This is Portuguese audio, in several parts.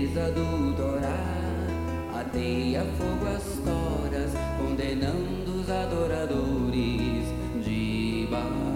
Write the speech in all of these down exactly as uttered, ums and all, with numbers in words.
beleza do Torá, ateia fogo às toras, condenando os adoradores de Baal.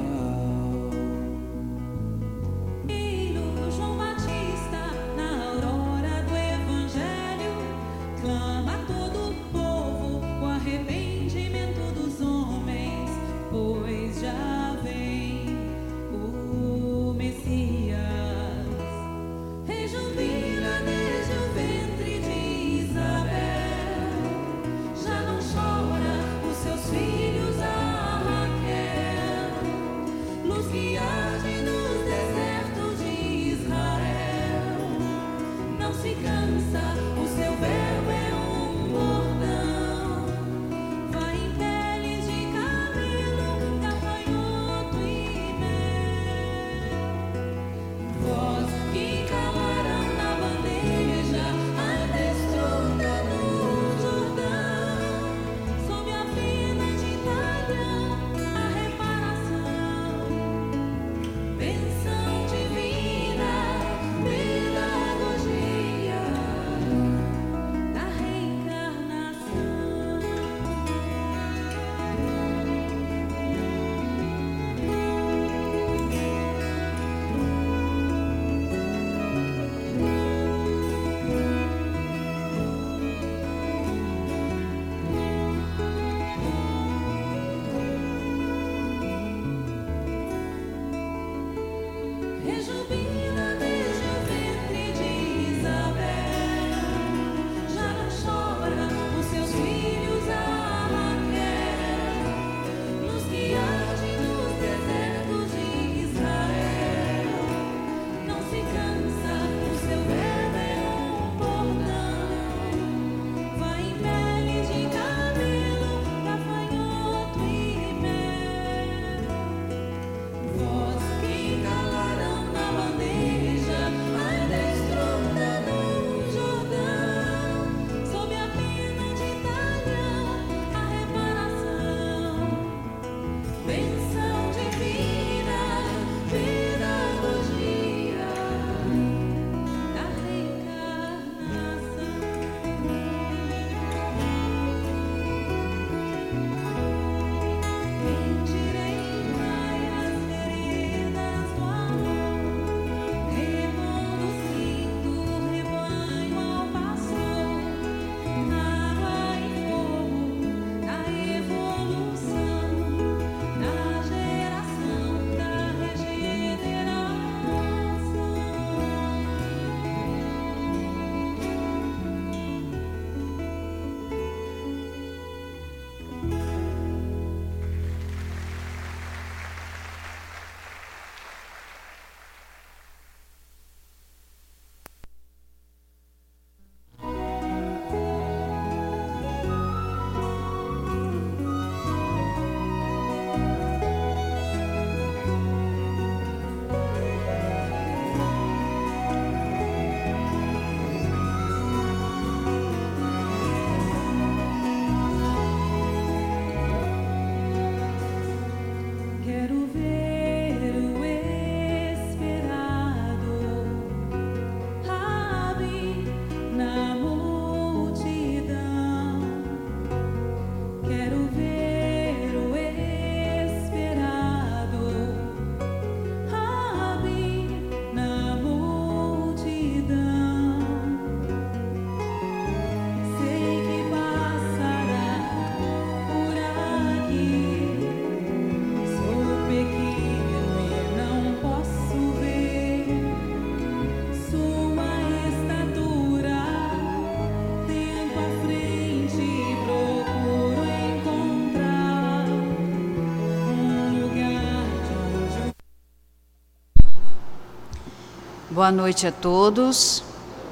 Boa noite a todos.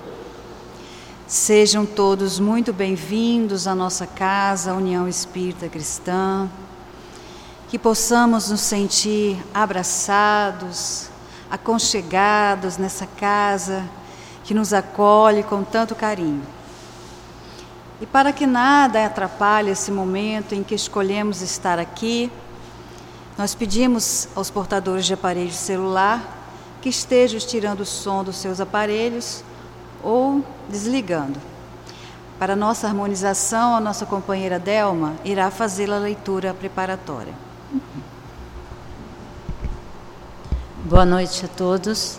Sejam todos muito bem-vindos à nossa casa, União Espírita Cristã. Que possamos nos sentir abraçados, aconchegados nessa casa que nos acolhe com tanto carinho. E para que nada atrapalhe esse momento em que escolhemos estar aqui, nós pedimos aos portadores de aparelho celular que estejam tirando o som dos seus aparelhos ou desligando. Para nossa harmonização, a nossa companheira Delma irá fazer a leitura preparatória. Boa noite a todos.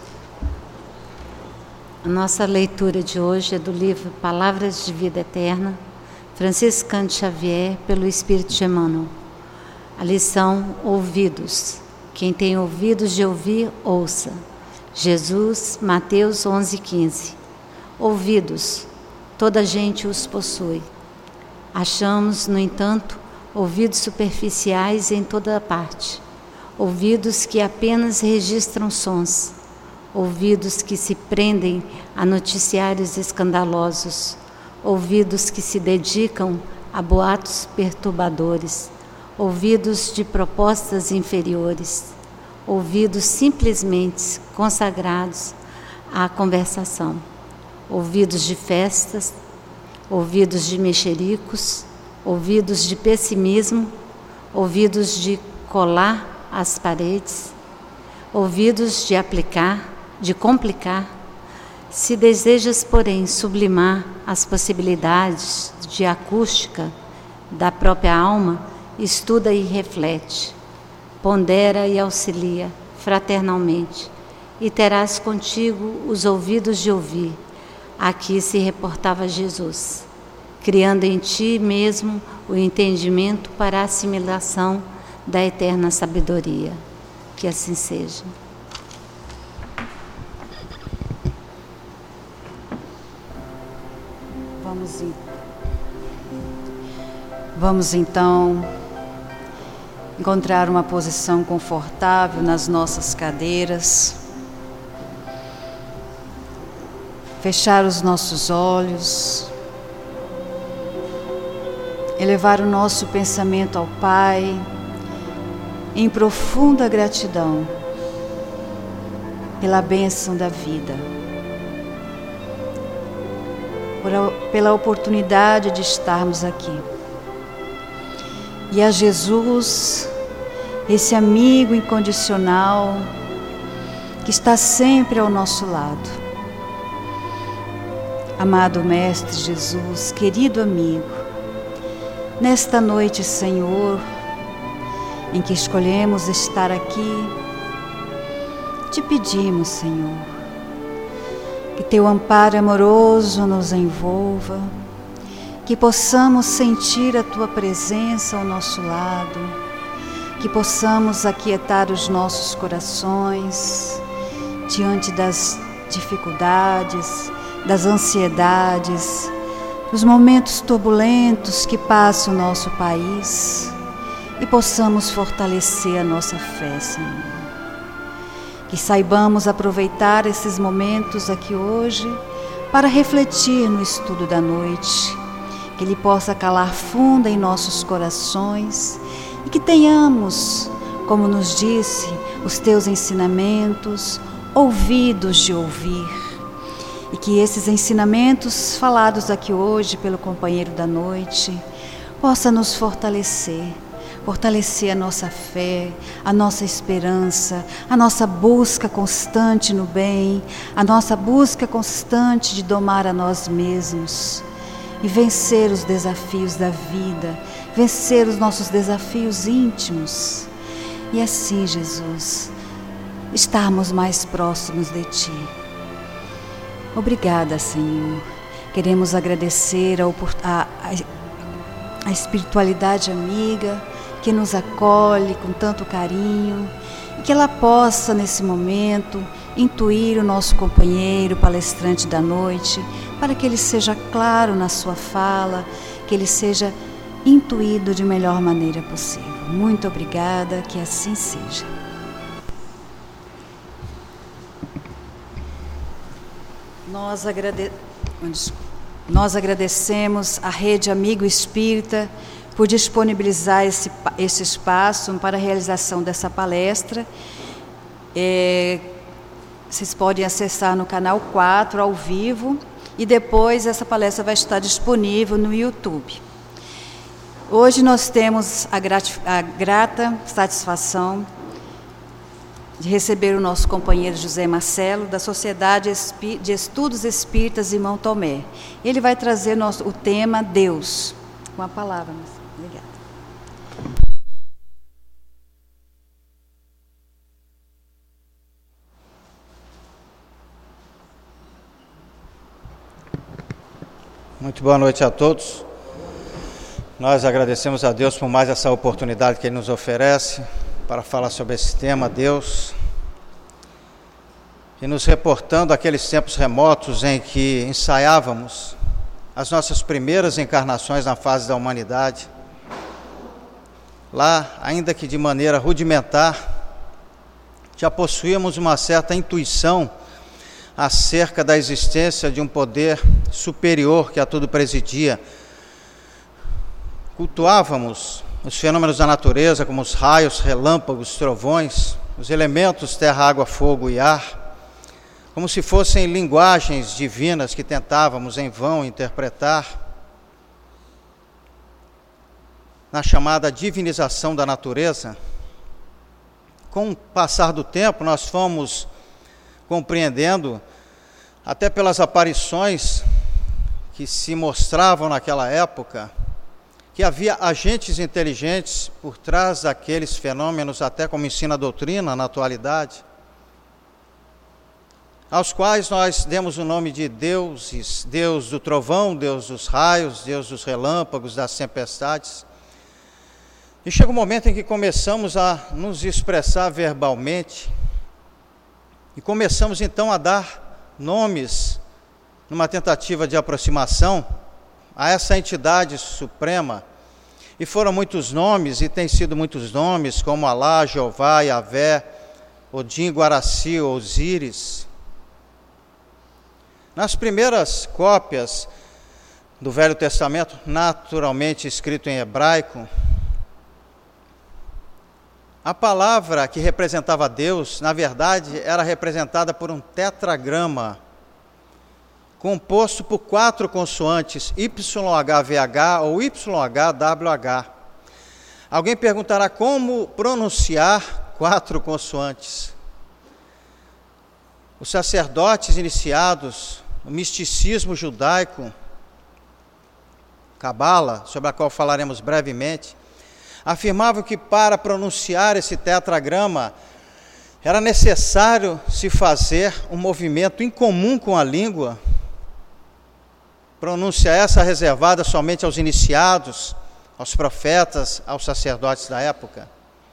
A nossa leitura de hoje é do livro Palavras de Vida Eterna, Franciscano Xavier, pelo Espírito de Emmanuel. A lição: ouvidos. Quem tem ouvidos de ouvir, ouça. Jesus, Mateus onze, quinze. Ouvidos. Toda a gente os possui. Achamos, no entanto, ouvidos superficiais em toda a parte. Ouvidos que apenas registram sons. Ouvidos que se prendem a noticiários escandalosos. Ouvidos que se dedicam a boatos perturbadores. Ouvidos de propostas inferiores. Ouvidos simplesmente consagrados à conversação. Ouvidos de festas, ouvidos de mexericos, ouvidos de pessimismo, ouvidos de colar as paredes, ouvidos de aplicar, de complicar. Se desejas, porém, sublimar as possibilidades de acústica da própria alma, estuda e reflete, pondera e auxilia fraternalmente, e terás contigo os ouvidos de ouvir. Aqui se reportava Jesus, criando em ti mesmo o entendimento para a assimilação da eterna sabedoria. Que assim seja. Vamos, Vamos então encontrar uma posição confortável nas nossas cadeiras. Fechar os nossos olhos, elevar o nosso pensamento ao Pai em profunda gratidão pela bênção da vida, por, pela oportunidade de estarmos aqui. E a Jesus, esse amigo incondicional que está sempre ao nosso lado. Amado Mestre Jesus, querido amigo, nesta noite, Senhor, em que escolhemos estar aqui, te pedimos, Senhor, que teu amparo amoroso nos envolva, que possamos sentir a tua presença ao nosso lado, que possamos aquietar os nossos corações diante das dificuldades, das ansiedades, dos momentos turbulentos que passa o nosso país, e possamos fortalecer a nossa fé, Senhor. Que saibamos aproveitar esses momentos aqui hoje para refletir no estudo da noite, que ele possa calar fundo em nossos corações e que tenhamos, como nos disse, os teus ensinamentos, ouvidos de ouvir. E que esses ensinamentos falados aqui hoje pelo companheiro da noite possa nos fortalecer, fortalecer a nossa fé, a nossa esperança, a nossa busca constante no bem, a nossa busca constante de domar a nós mesmos e vencer os desafios da vida, vencer os nossos desafios íntimos. E assim, Jesus, estarmos mais próximos de Ti. Obrigada, Senhor. Queremos agradecer a, a, a espiritualidade amiga que nos acolhe com tanto carinho e que ela possa, nesse momento, intuir o nosso companheiro palestrante da noite, para que ele seja claro na sua fala, que ele seja intuído de melhor maneira possível. Muito obrigada, que assim seja. Nós, agrade... Nós agradecemos à Rede Amigo Espírita por disponibilizar esse, esse espaço para a realização dessa palestra. É, vocês podem acessar no canal quatro, ao vivo, e depois essa palestra vai estar disponível no YouTube. Hoje nós temos a, grat... a grata satisfação de receber o nosso companheiro José Marcelo, da Sociedade de Estudos Espíritas Irmão Tomé. Ele vai trazer nosso, o tema Deus. Com a palavra, mas obrigada. Muito boa noite a todos. Nós agradecemos a Deus por mais essa oportunidade que Ele nos oferece para falar sobre esse tema, Deus, e nos reportando aqueles tempos remotos em que ensaiávamos as nossas primeiras encarnações na fase da humanidade. Lá, ainda que de maneira rudimentar, já possuíamos uma certa intuição acerca da existência de um poder superior que a tudo presidia. Cultuávamos os fenômenos da natureza, como os raios, relâmpagos, trovões, os elementos terra, água, fogo e ar, como se fossem linguagens divinas que tentávamos em vão interpretar. Na chamada divinização da natureza, com o passar do tempo, nós fomos compreendendo, até pelas aparições que se mostravam naquela época, que havia agentes inteligentes por trás daqueles fenômenos, até como ensina a doutrina na atualidade, aos quais nós demos o nome de deuses, Deus do trovão, Deus dos raios, Deus dos relâmpagos, das tempestades. E chega um momento em que começamos a nos expressar verbalmente, e começamos então a dar nomes, numa tentativa de aproximação, a essa entidade suprema. E foram muitos nomes, e têm sido muitos nomes, como Alá, Jeová, Yahvé, Odin, Guaraci, Osíris. Nas primeiras cópias do Velho Testamento, naturalmente escrito em hebraico, a palavra que representava Deus, na verdade, era representada por um tetragrama, composto por quatro consoantes, Y H V H ou Y H W H. Alguém perguntará como pronunciar quatro consoantes. Os sacerdotes iniciados no misticismo judaico, Cabala, sobre a qual falaremos brevemente, afirmavam que para pronunciar esse tetragrama era necessário se fazer um movimento incomum com a língua, pronúncia essa reservada somente aos iniciados, aos profetas, aos sacerdotes da época.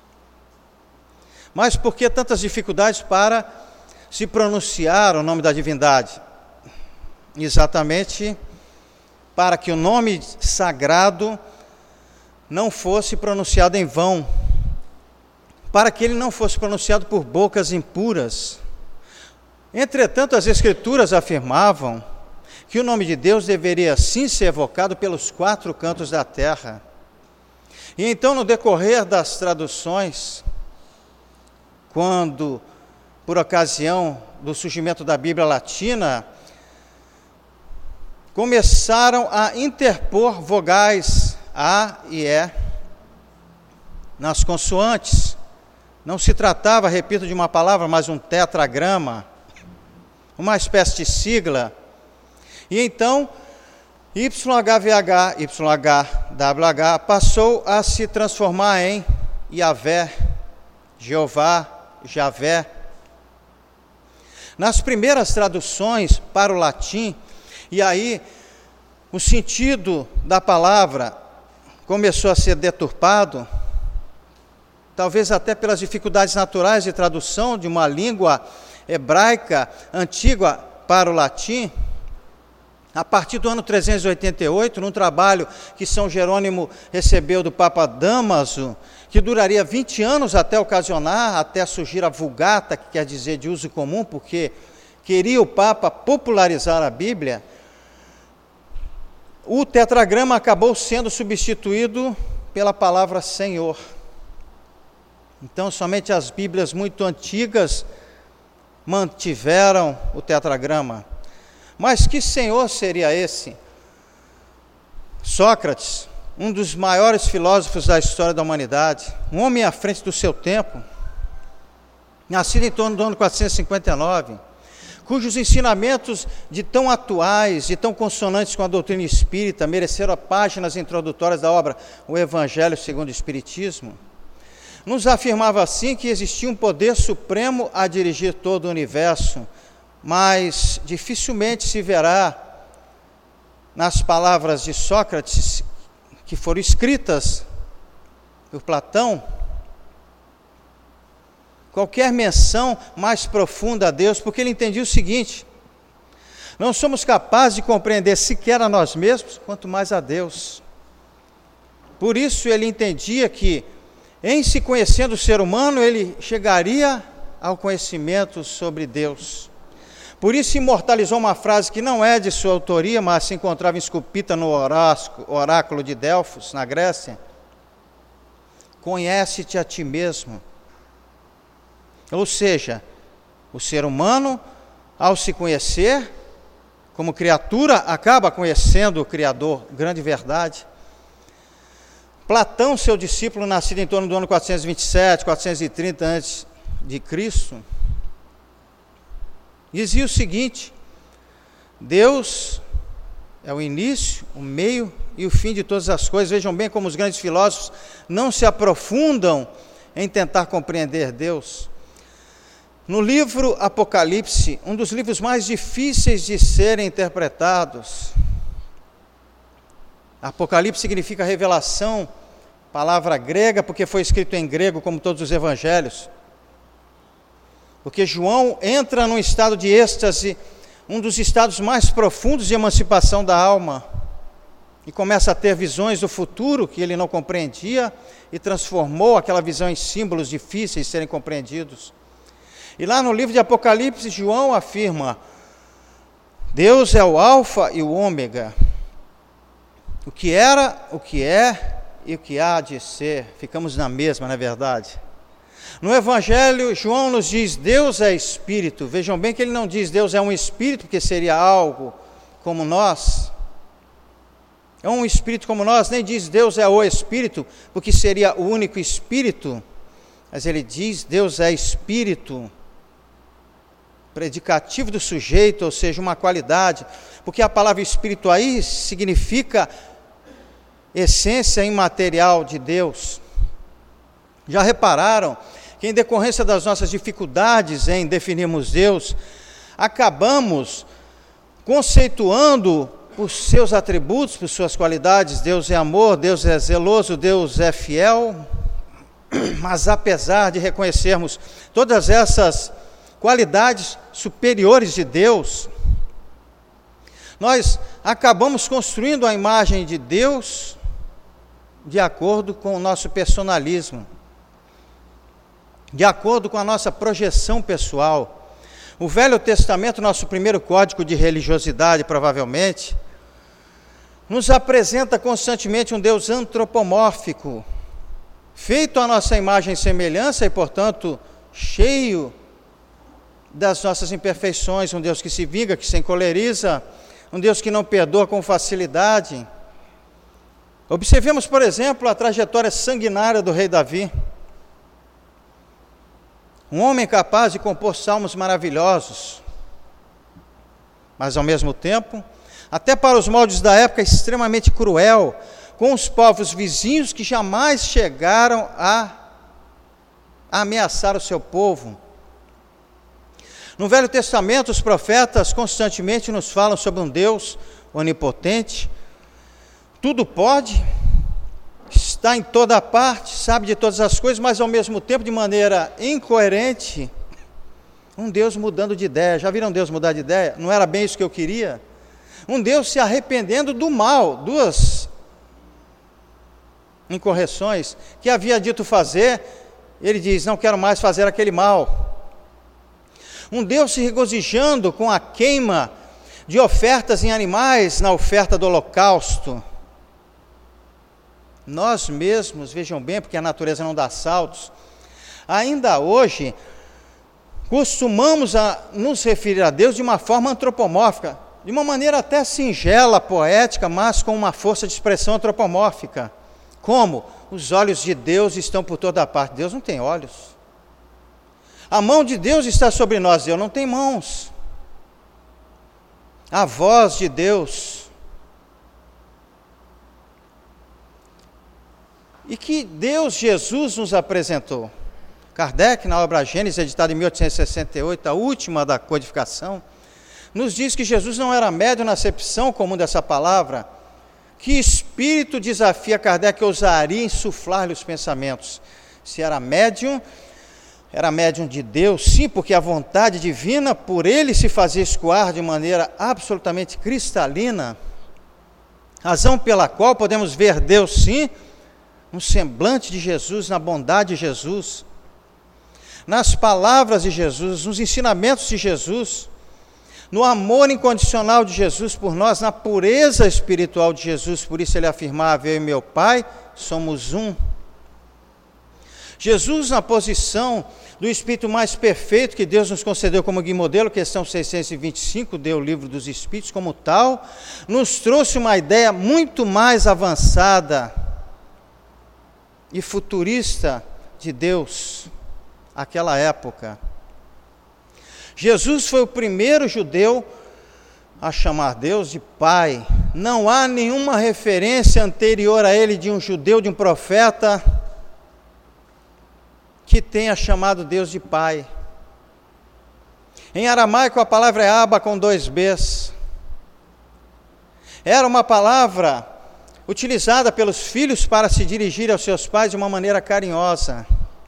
Mas por que tantas dificuldades para se pronunciar o nome da divindade? Exatamente para que o nome sagrado não fosse pronunciado em vão, para que ele não fosse pronunciado por bocas impuras. Entretanto, as Escrituras afirmavam que o nome de Deus deveria sim ser evocado pelos quatro cantos da terra. E então, no decorrer das traduções, quando, por ocasião do surgimento da Bíblia Latina, começaram a interpor vogais A e E nas consoantes. Não se tratava, repito, de uma palavra, mas um tetragrama, uma espécie de sigla. E então, Y H V H, Y H W H passou a se transformar em Yahvé, Jeová, Javé. Nas primeiras traduções para o latim, e aí o sentido da palavra começou a ser deturpado, talvez até pelas dificuldades naturais de tradução de uma língua hebraica antiga para o latim. A partir do ano trezentos e oitenta e oito, num trabalho que São Jerônimo recebeu do Papa Dámaso, que duraria vinte anos até ocasionar, até surgir a Vulgata, que quer dizer de uso comum, porque queria o Papa popularizar a Bíblia, o tetragrama acabou sendo substituído pela palavra Senhor. Então, somente as Bíblias muito antigas mantiveram o tetragrama. Mas que Senhor seria esse? Sócrates, um dos maiores filósofos da história da humanidade, um homem à frente do seu tempo, nascido em torno do ano quatrocentos e cinquenta e nove, cujos ensinamentos de tão atuais, de tão consonantes com a doutrina espírita, mereceram páginas introdutórias da obra O Evangelho segundo o Espiritismo, nos afirmava assim que existia um poder supremo a dirigir todo o universo, mas dificilmente se verá nas palavras de Sócrates, que foram escritas por Platão, qualquer menção mais profunda a Deus, porque ele entendia o seguinte: não somos capazes de compreender sequer a nós mesmos, quanto mais a Deus. Por isso ele entendia que, em se conhecendo o ser humano, ele chegaria ao conhecimento sobre Deus. Por isso imortalizou uma frase que não é de sua autoria, mas se encontrava esculpida no oráculo de Delfos, na Grécia: conhece-te a ti mesmo. Ou seja, o ser humano, ao se conhecer como criatura, acaba conhecendo o Criador, grande verdade. Platão, seu discípulo, nascido em torno do ano quatrocentos e vinte e sete, quatrocentos e trinta antes de Cristo, dizia o seguinte: Deus é o início, o meio e o fim de todas as coisas. Vejam bem como os grandes filósofos não se aprofundam em tentar compreender Deus. No livro Apocalipse, um dos livros mais difíceis de serem interpretados, Apocalipse significa revelação, palavra grega, porque foi escrito em grego, como todos os evangelhos. Porque João entra num estado de êxtase, um dos estados mais profundos de emancipação da alma, e começa a ter visões do futuro que ele não compreendia, e transformou aquela visão em símbolos difíceis de serem compreendidos. E lá no livro de Apocalipse, João afirma: Deus é o alfa e o ômega, o que era, o que é e o que há de ser. Ficamos na mesma, não é verdade? No Evangelho, João nos diz: Deus é Espírito. Vejam bem que ele não diz Deus é um Espírito, porque seria algo como nós. É um Espírito como nós, nem diz Deus é o Espírito, porque seria o único Espírito. Mas ele diz Deus é Espírito, predicativo do sujeito, ou seja, uma qualidade, porque a palavra Espírito aí significa essência imaterial de Deus. Já repararam que, em decorrência das nossas dificuldades em definirmos Deus, acabamos conceituando por seus atributos, por suas qualidades? Deus é amor, Deus é zeloso, Deus é fiel. Mas apesar de reconhecermos todas essas qualidades superiores de Deus, nós acabamos construindo a imagem de Deus de acordo com o nosso personalismo, de acordo com a nossa projeção pessoal. O Velho Testamento, nosso primeiro código de religiosidade, provavelmente, nos apresenta constantemente um Deus antropomórfico, feito à nossa imagem e semelhança e, portanto, cheio das nossas imperfeições, um Deus que se vinga, que se encoleriza, um Deus que não perdoa com facilidade. Observemos, por exemplo, a trajetória sanguinária do rei Davi. Um homem capaz de compor salmos maravilhosos, mas ao mesmo tempo, até para os moldes da época, extremamente cruel, com os povos vizinhos que jamais chegaram a, a ameaçar o seu povo. No Velho Testamento, os profetas constantemente nos falam sobre um Deus onipotente, tudo pode, está em toda parte, sabe de todas as coisas, mas ao mesmo tempo, de maneira incoerente, um Deus mudando de ideia. Já viram Deus mudar de ideia? Não era bem isso que eu queria? Um Deus se arrependendo do mal, duas incorreções que havia dito fazer, ele diz: não quero mais fazer aquele mal. Um Deus se regozijando com a queima de ofertas em animais na oferta do holocausto. Nós mesmos, vejam bem, porque a natureza não dá saltos, ainda hoje costumamos a nos referir a Deus de uma forma antropomórfica, de uma maneira até singela, poética, mas com uma força de expressão antropomórfica. Como? Os olhos de Deus estão por toda parte. Deus não tem olhos. A mão de Deus está sobre nós. Deus não tem mãos. A voz de Deus. E que Deus, Jesus, nos apresentou. Kardec, na obra Gênesis, editada em mil oitocentos e sessenta e oito, a última da codificação, nos diz que Jesus não era médium na acepção comum dessa palavra. Que espírito desafia Kardec ousaria insuflar-lhe os pensamentos? Se era médium, era médium de Deus, sim, porque a vontade divina, por ele se fazia escoar de maneira absolutamente cristalina, razão pela qual podemos ver Deus, sim, no semblante de Jesus, na bondade de Jesus, nas palavras de Jesus, nos ensinamentos de Jesus, no amor incondicional de Jesus por nós, na pureza espiritual de Jesus. Por isso ele afirmava: eu e meu Pai somos um. Jesus, na posição do Espírito mais perfeito que Deus nos concedeu como guia e modelo, questão seiscentos e vinte e cinco, deu o livro dos Espíritos como tal, nos trouxe uma ideia muito mais avançada e futurista de Deus, aquela época. Jesus foi o primeiro judeu a chamar Deus de Pai. Não há nenhuma referência anterior a ele de um judeu, de um profeta, que tenha chamado Deus de Pai. Em aramaico a palavra é Abba com dois B's. Era uma palavra utilizada pelos filhos para se dirigir aos seus pais de uma maneira carinhosa.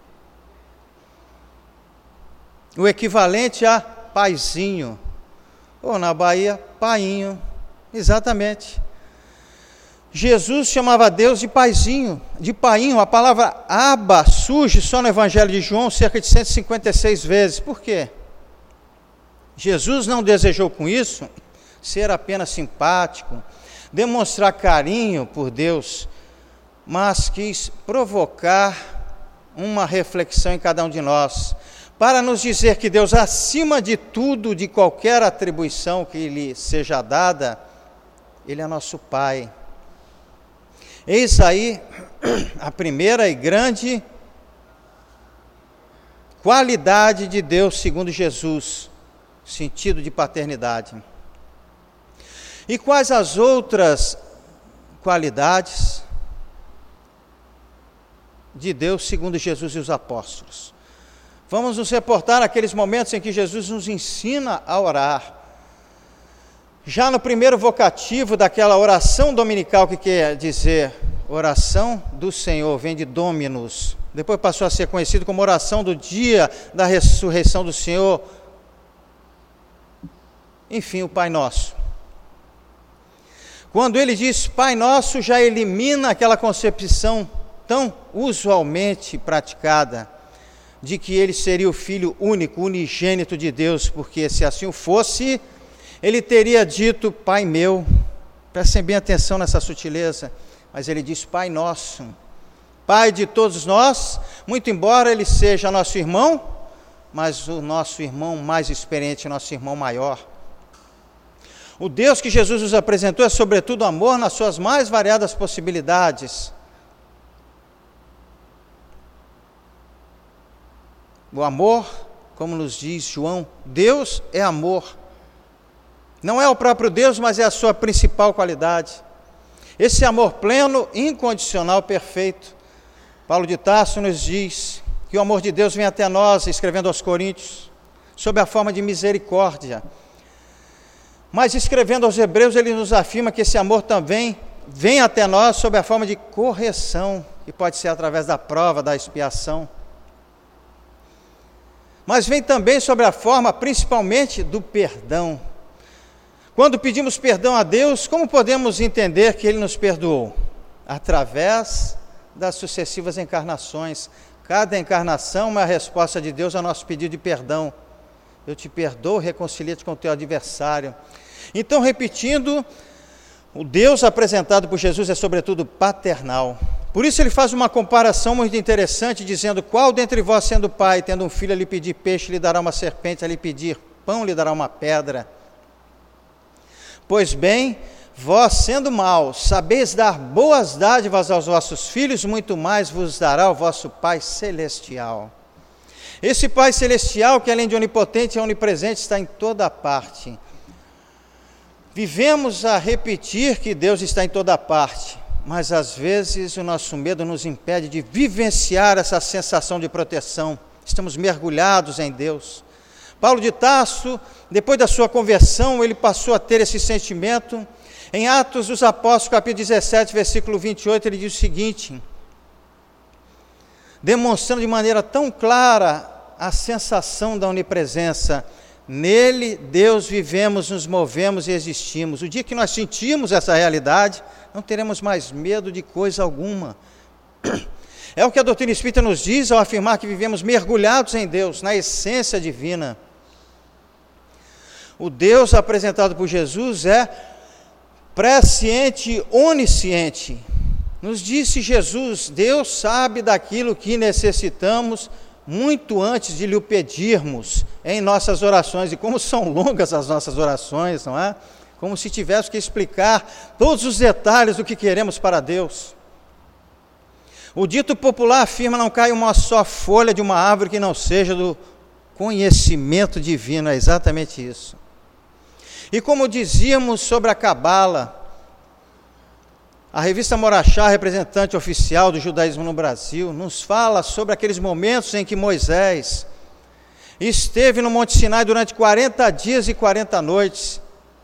O equivalente a paizinho, ou na Bahia, painho, exatamente. Jesus chamava Deus de paizinho, de painho. A palavra Abba surge só no Evangelho de João cerca de cento e cinquenta e seis vezes. Por quê? Jesus não desejou com isso ser apenas simpático, demonstrar carinho por Deus, mas quis provocar uma reflexão em cada um de nós, para nos dizer que Deus, acima de tudo, de qualquer atribuição que lhe seja dada, Ele é nosso Pai. Eis aí a primeira e grande qualidade de Deus segundo Jesus, sentido de paternidade. E quais as outras qualidades de Deus segundo Jesus e os apóstolos? Vamos nos reportar aqueles momentos em que Jesus nos ensina a orar. Já no primeiro vocativo daquela oração dominical, que quer dizer oração do Senhor, vem de Dominus. Depois passou a ser conhecido como oração do dia da ressurreição do Senhor. Enfim, o Pai Nosso. Quando ele diz Pai Nosso, já elimina aquela concepção tão usualmente praticada de que ele seria o Filho único, unigênito de Deus, porque se assim o fosse, ele teria dito Pai meu. Prestem bem atenção nessa sutileza, mas ele diz Pai Nosso, Pai de todos nós, muito embora ele seja nosso irmão, mas o nosso irmão mais experiente, nosso irmão maior. O Deus que Jesus nos apresentou é sobretudo amor nas suas mais variadas possibilidades. O amor, como nos diz João, Deus é amor. Não é o próprio Deus, mas é a sua principal qualidade. Esse amor pleno, incondicional, perfeito. Paulo de Tarso nos diz que o amor de Deus vem até nós, escrevendo aos Coríntios, sob a forma de misericórdia. Mas escrevendo aos Hebreus, ele nos afirma que esse amor também vem até nós sob a forma de correção, que pode ser através da prova, da expiação. Mas vem também sobre a forma, principalmente, do perdão. Quando pedimos perdão a Deus, como podemos entender que Ele nos perdoou? Através das sucessivas encarnações. Cada encarnação é uma resposta de Deus ao nosso pedido de perdão. Eu te perdoo, reconcilia-te com o teu adversário. Então, repetindo, o Deus apresentado por Jesus é sobretudo paternal. Por isso ele faz uma comparação muito interessante, dizendo: qual dentre vós, sendo pai, tendo um filho a lhe pedir peixe, lhe dará uma serpente, a lhe pedir pão, lhe dará uma pedra? Pois bem, vós, sendo maus, sabeis dar boas dádivas aos vossos filhos, muito mais vos dará o vosso Pai Celestial. Esse Pai Celestial, que além de onipotente é onipresente, está em toda parte. Vivemos a repetir que Deus está em toda parte, mas às vezes o nosso medo nos impede de vivenciar essa sensação de proteção. Estamos mergulhados em Deus. Paulo de Tarso, depois da sua conversão, ele passou a ter esse sentimento. Em Atos dos Apóstolos, capítulo dezessete, versículo vinte e oito, ele diz o seguinte, demonstrando de maneira tão clara a sensação da onipresença: nele, Deus, vivemos, nos movemos e existimos. O dia que nós sentimos essa realidade, não teremos mais medo de coisa alguma. É o que a doutrina espírita nos diz ao afirmar que vivemos mergulhados em Deus, na essência divina. O Deus apresentado por Jesus é presciente, onisciente. Nos disse Jesus: Deus sabe daquilo que necessitamos muito antes de lhe o pedirmos em nossas orações. E como são longas as nossas orações, não é? Como se tivéssemos que explicar todos os detalhes do que queremos para Deus. O dito popular afirma: não cai uma só folha de uma árvore que não seja do conhecimento divino. É exatamente isso. E como dizíamos sobre a Cabala, a revista Morachá, representante oficial do judaísmo no Brasil, nos fala sobre aqueles momentos em que Moisés esteve no Monte Sinai durante quarenta dias e quarenta noites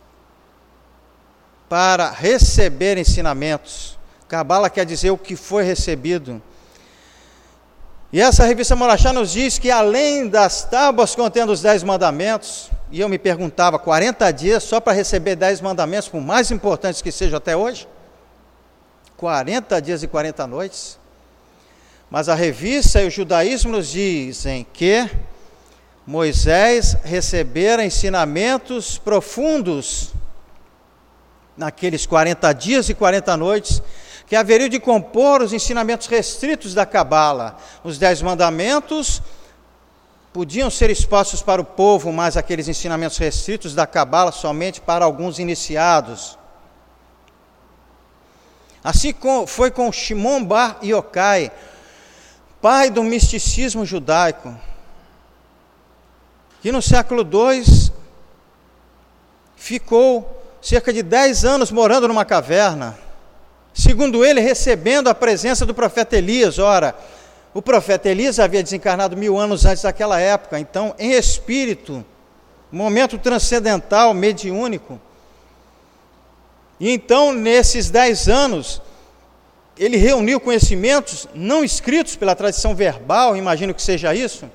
para receber ensinamentos. Cabala quer dizer o que foi recebido. E essa revista Morachá nos diz que além das tábuas contendo os dez mandamentos, e eu me perguntava, quarenta dias só para receber dez mandamentos, por mais importantes que sejam até hoje? quarenta dias e quarenta noites, mas a revista e o judaísmo nos dizem que Moisés recebera ensinamentos profundos naqueles quarenta dias e quarenta noites, que haveriam de compor os ensinamentos restritos da Cabala. Os dez mandamentos podiam ser expostos para o povo, mas aqueles ensinamentos restritos da Cabala somente para alguns iniciados. Assim foi com Shimon Bar Yochai, pai do misticismo judaico, que no século dois ficou cerca de dez anos morando numa caverna, segundo ele, recebendo a presença do profeta Elias. Ora, o profeta Elias havia desencarnado mil anos antes daquela época, então, em espírito, momento transcendental, mediúnico. E então, nesses dez anos, ele reuniu conhecimentos não escritos pela tradição verbal, imagino que seja isso,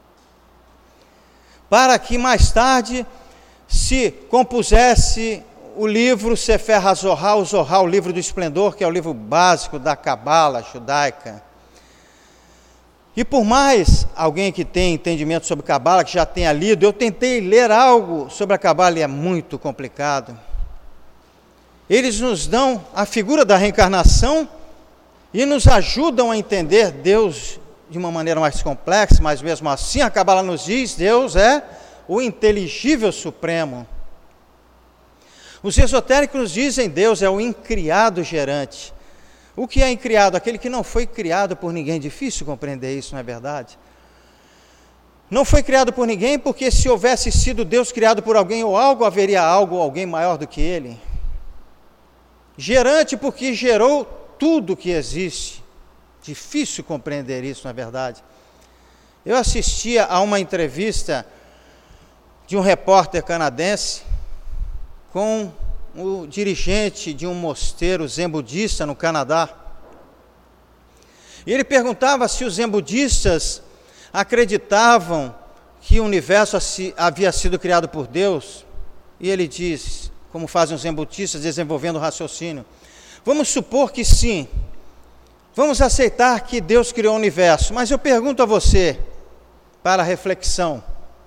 para que mais tarde se compusesse o livro Sefer HaZohar, o Zohar, o livro do esplendor, que é o livro básico da Cabala judaica. E por mais alguém que tem entendimento sobre Cabala, que já tenha lido, eu tentei ler algo sobre a Cabala e é muito complicado. Eles nos dão a figura da reencarnação e nos ajudam a entender Deus de uma maneira mais complexa, mas mesmo assim a Cabala nos diz: Deus é o inteligível supremo. Os esotéricos nos dizem: Deus é o incriado gerante. O que é incriado? Aquele que não foi criado por ninguém. Difícil compreender isso, não é verdade? Não foi criado por ninguém, porque se houvesse sido Deus criado por alguém ou algo, haveria algo ou alguém maior do que ele. Gerante, porque gerou tudo que existe. Difícil compreender isso, não é verdade? Eu assistia a uma entrevista de um repórter canadense com o dirigente de um mosteiro zen budista no Canadá. E ele perguntava se os zen budistas acreditavam que o universo havia sido criado por Deus. E ele diz, como fazem os zen budistas, desenvolvendo o raciocínio: vamos supor que sim, vamos aceitar que Deus criou o universo, mas eu pergunto a você, para reflexão,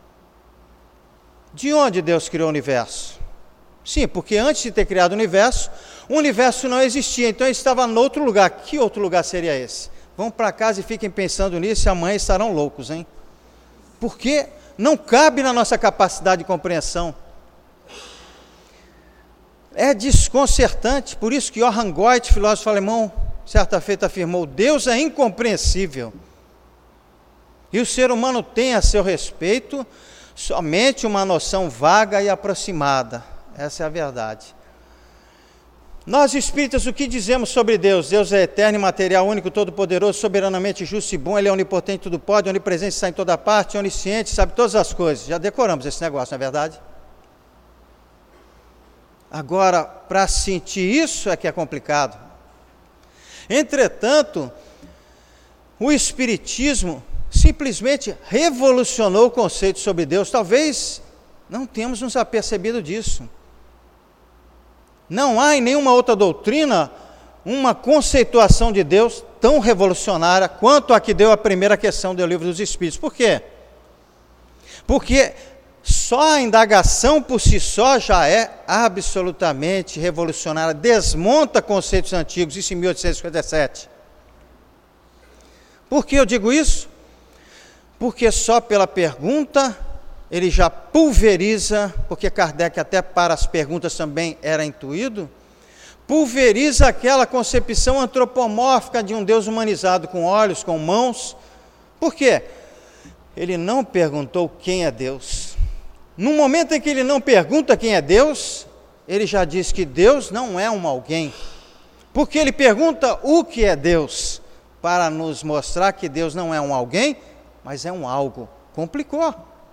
de onde Deus criou o universo? Sim, porque antes de ter criado o universo, o universo não existia, então ele estava em outro lugar. Que outro lugar seria esse? Vão para casa e fiquem pensando nisso e amanhã estarão loucos, hein? Porque não cabe na nossa capacidade de compreensão. É desconcertante, por isso que Johann Goethe, filósofo alemão, certa feita afirmou: Deus é incompreensível. E o ser humano tem a seu respeito somente uma noção vaga e aproximada. Essa é a verdade. Nós espíritas, o que dizemos sobre Deus? Deus é eterno, imaterial, único, todo-poderoso, soberanamente justo e bom. Ele é onipotente, tudo pode, onipresente, está em toda parte, onisciente, sabe todas as coisas. Já decoramos esse negócio, não é verdade? Agora, para sentir isso é que é complicado. Entretanto, o Espiritismo simplesmente revolucionou o conceito sobre Deus. Talvez não tenhamos nos apercebido disso. Não há em nenhuma outra doutrina uma conceituação de Deus tão revolucionária quanto a que deu a primeira questão do Livro dos Espíritos. Por quê? Porque só a indagação por si só já é absolutamente revolucionária, desmonta conceitos antigos, isso em mil oitocentos e cinquenta e sete. Por que eu digo isso? Porque só pela pergunta ele já pulveriza, porque Kardec até para as perguntas também era intuído, pulveriza aquela concepção antropomórfica de um Deus humanizado com olhos, com mãos. Por quê? Ele não perguntou quem é Deus. No momento em que ele não pergunta quem é Deus, ele já diz que Deus não é um alguém, porque ele pergunta o que é Deus, para nos mostrar que Deus não é um alguém, mas é um algo. Complicou.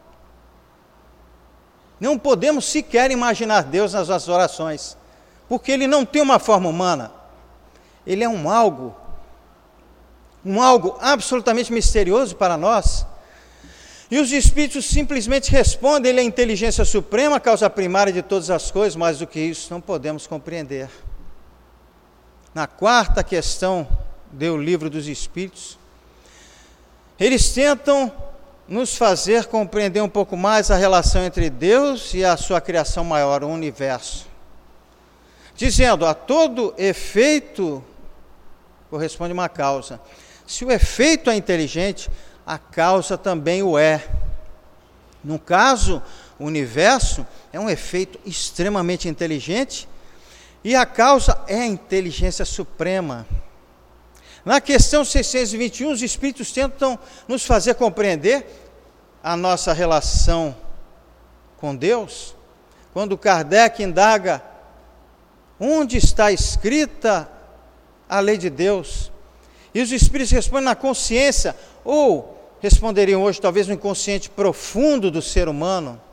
Não podemos sequer imaginar Deus nas nossas orações, porque Ele não tem uma forma humana. Ele é um algo, um algo absolutamente misterioso para nós. E os Espíritos simplesmente respondem: Ele é a inteligência suprema, a causa primária de todas as coisas. Mais do que isso, não podemos compreender. Na quarta questão do Livro dos Espíritos, eles tentam nos fazer compreender um pouco mais a relação entre Deus e a sua criação maior, o universo. Dizendo, a todo efeito corresponde uma causa. Se o efeito é inteligente, a causa também o é. No caso, o universo é um efeito extremamente inteligente e a causa é a inteligência suprema. Na questão seiscentos e vinte e um, os Espíritos tentam nos fazer compreender a nossa relação com Deus, quando Kardec indaga onde está escrita a lei de Deus, e os Espíritos respondem na consciência, ou responderiam hoje talvez no inconsciente profundo do ser humano.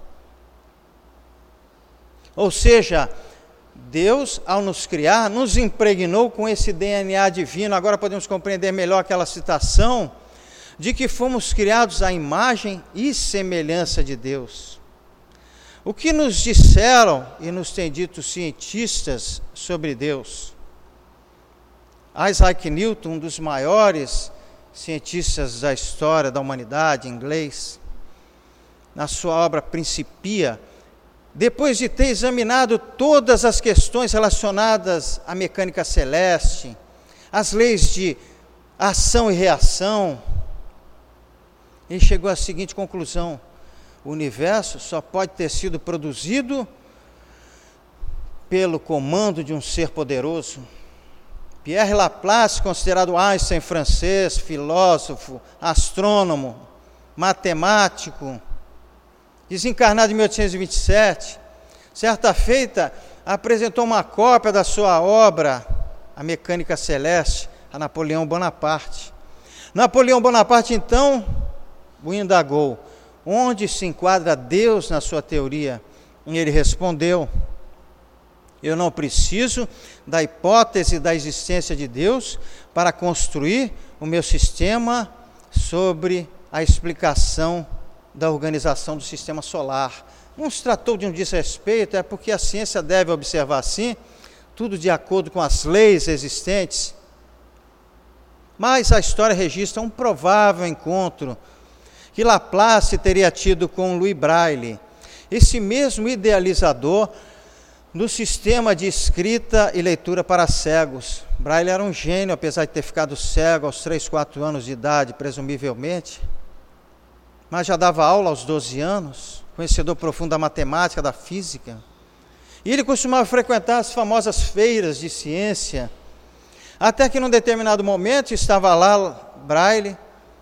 Ou seja, Deus, ao nos criar, nos impregnou com esse D N A divino. Agora podemos compreender melhor aquela citação de que fomos criados à imagem e semelhança de Deus. O que nos disseram e nos têm dito cientistas sobre Deus? Isaac Newton, um dos maiores cientistas da história da humanidade, inglês, na sua obra Principia, depois de ter examinado todas as questões relacionadas à mecânica celeste, as leis de ação e reação, ele chegou à seguinte conclusão: o universo só pode ter sido produzido pelo comando de um ser poderoso. Pierre Laplace, considerado Einstein francês, filósofo, astrônomo, matemático, desencarnado em mil oitocentos e vinte e sete, certa feita apresentou uma cópia da sua obra, A Mecânica Celeste, a Napoleão Bonaparte. Napoleão Bonaparte, então, o indagou: onde se enquadra Deus na sua teoria? E ele respondeu: eu não preciso da hipótese da existência de Deus para construir o meu sistema sobre a explicação da organização do sistema solar. Não se tratou de um desrespeito, é porque a ciência deve observar assim, tudo de acordo com as leis existentes. Mas a história registra um provável encontro que Laplace teria tido com Louis Braille, esse mesmo idealizador do sistema de escrita e leitura para cegos. Braille era um gênio, apesar de ter ficado cego aos três, quatro anos de idade, presumivelmente, mas já dava aula aos doze anos, conhecedor profundo da matemática, da física, e ele costumava frequentar as famosas feiras de ciência, até que num determinado momento estava lá Braille,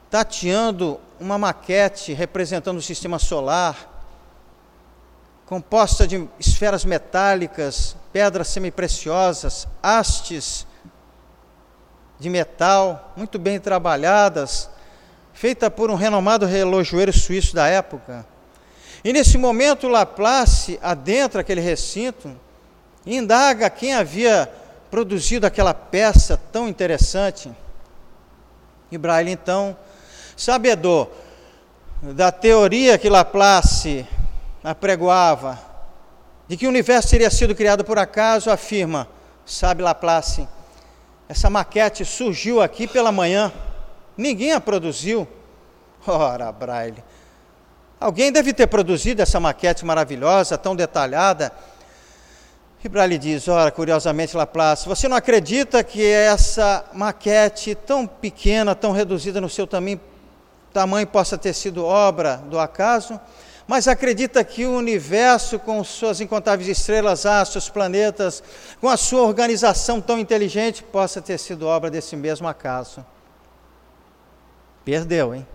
tateando uma maquete representando o sistema solar, composta de esferas metálicas, pedras semipreciosas, hastes de metal, muito bem trabalhadas, feita por um renomado relojoeiro suíço da época. E nesse momento Laplace adentra aquele recinto e indaga quem havia produzido aquela peça tão interessante. E Braille, então, sabedor da teoria que Laplace apregoava, de que o universo teria sido criado por acaso, afirma: sabe, Laplace, essa maquete surgiu aqui pela manhã, ninguém a produziu. Ora, Braille, alguém deve ter produzido essa maquete maravilhosa, tão detalhada. E Braille diz: ora, curiosamente, Laplace, você não acredita que essa maquete tão pequena, tão reduzida no seu tamanho, tamanho possa ter sido obra do acaso? Mas acredita que o universo, com suas incontáveis estrelas, astros, planetas, com a sua organização tão inteligente, possa ter sido obra desse mesmo acaso? Perdeu, hein?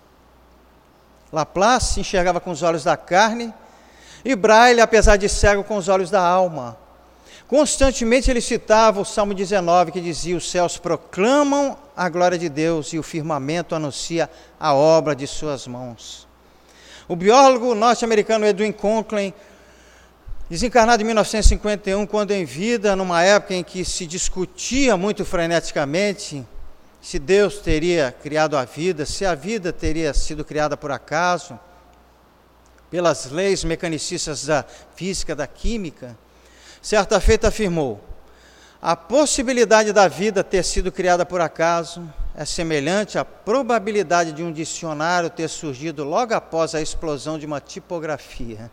Laplace enxergava com os olhos da carne e Braille, apesar de cego, com os olhos da alma. Constantemente ele citava o Salmo dezenove, que dizia: os céus proclamam a glória de Deus e o firmamento anuncia a obra de suas mãos. O biólogo norte-americano Edwin Conklin, desencarnado em mil novecentos e cinquenta e um, quando em vida, numa época em que se discutia muito freneticamente se Deus teria criado a vida, se a vida teria sido criada por acaso, pelas leis mecanicistas da física, da química, certa feita afirmou: a possibilidade da vida ter sido criada por acaso é semelhante à probabilidade de um dicionário ter surgido logo após a explosão de uma tipografia.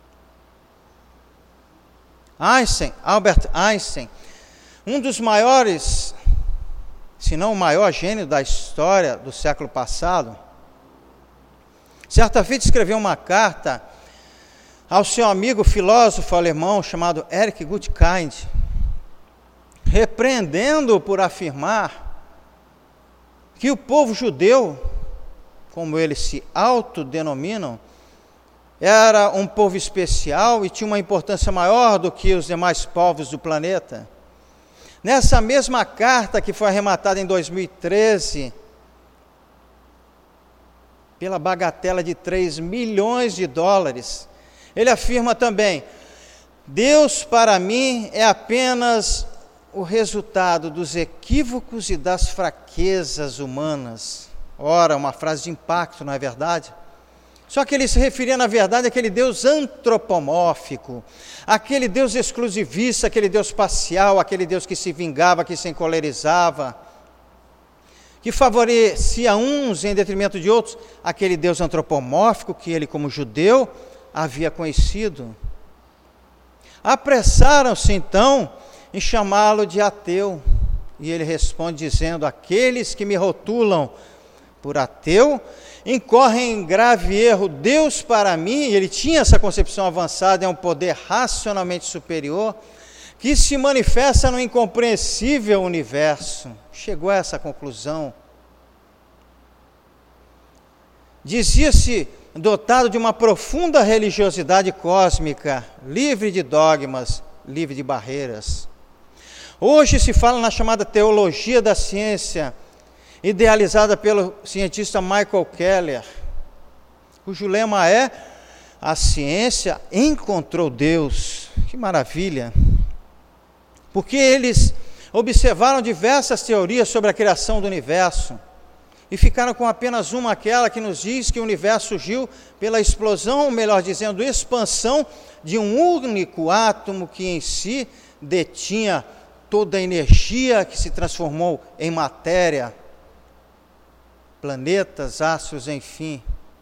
Einstein, Albert Einstein, um dos maiores, se não o maior gênio da história do século passado, certa feita escreveu uma carta ao seu amigo filósofo alemão chamado Erich Gutkind, repreendendo-o por afirmar que o povo judeu, como eles se autodenominam, era um povo especial e tinha uma importância maior do que os demais povos do planeta. Nessa mesma carta, que foi arrematada em dois mil e treze, pela bagatela de três milhões de dólares, ele afirma também: Deus para mim é apenas o resultado dos equívocos e das fraquezas humanas. Ora, uma frase de impacto, não é verdade? Só que ele se referia, na verdade, àquele Deus antropomórfico, aquele Deus exclusivista, aquele Deus parcial, aquele Deus que se vingava, que se encolerizava, que favorecia uns em detrimento de outros, aquele Deus antropomórfico que ele, como judeu, havia conhecido. Apressaram-se, então, em chamá-lo de ateu, e ele responde dizendo: aqueles que me rotulam por ateu incorrem em grave erro. Deus para mim, ele tinha essa concepção avançada, é um poder racionalmente superior, que se manifesta no incompreensível universo. Chegou a essa conclusão. Dizia-se dotado de uma profunda religiosidade cósmica, livre de dogmas, livre de barreiras. Hoje se fala na chamada teologia da ciência, idealizada pelo cientista Michael Keller, cujo lema é: a ciência encontrou Deus. Que maravilha! Porque eles observaram diversas teorias sobre a criação do universo e ficaram com apenas uma, aquela que nos diz que o universo surgiu pela explosão, ou melhor dizendo, expansão de um único átomo que em si detinha toda a energia que se transformou em matéria, planetas, astros, enfim.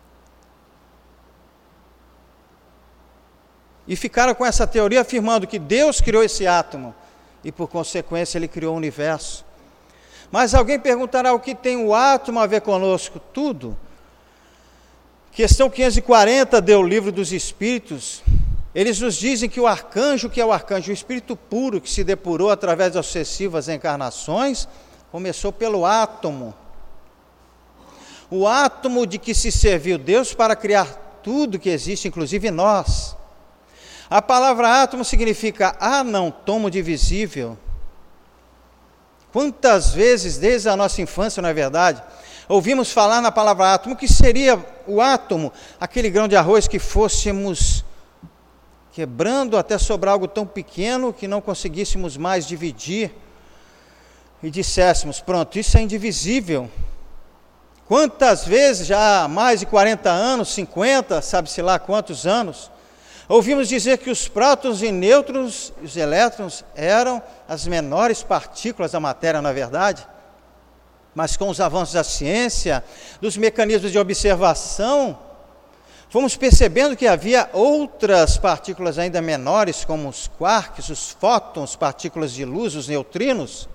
E ficaram com essa teoria afirmando que Deus criou esse átomo e, por consequência, ele criou o universo. Mas alguém perguntará: o que tem o átomo a ver conosco? Tudo. Questão quinhentos e quarenta do Livro dos Espíritos, eles nos dizem que o arcanjo, que é o arcanjo, o espírito puro que se depurou através das sucessivas encarnações, começou pelo átomo. o átomo de que se serviu Deus para criar tudo que existe, inclusive nós. A palavra átomo significa anatomo divisível. Quantas vezes, desde a nossa infância, não é verdade, ouvimos falar na palavra átomo, que seria o átomo, aquele grão de arroz que fôssemos quebrando até sobrar algo tão pequeno que não conseguíssemos mais dividir e disséssemos, pronto, isso é indivisível. Quantas vezes, já há mais de quarenta anos, cinquenta, sabe-se lá quantos anos, ouvimos dizer que os prótons e nêutrons, os elétrons, eram as menores partículas da matéria, na verdade, mas com os avanços da ciência, dos mecanismos de observação, fomos percebendo que havia outras partículas ainda menores, como os quarks, os fótons, partículas de luz, os neutrinos.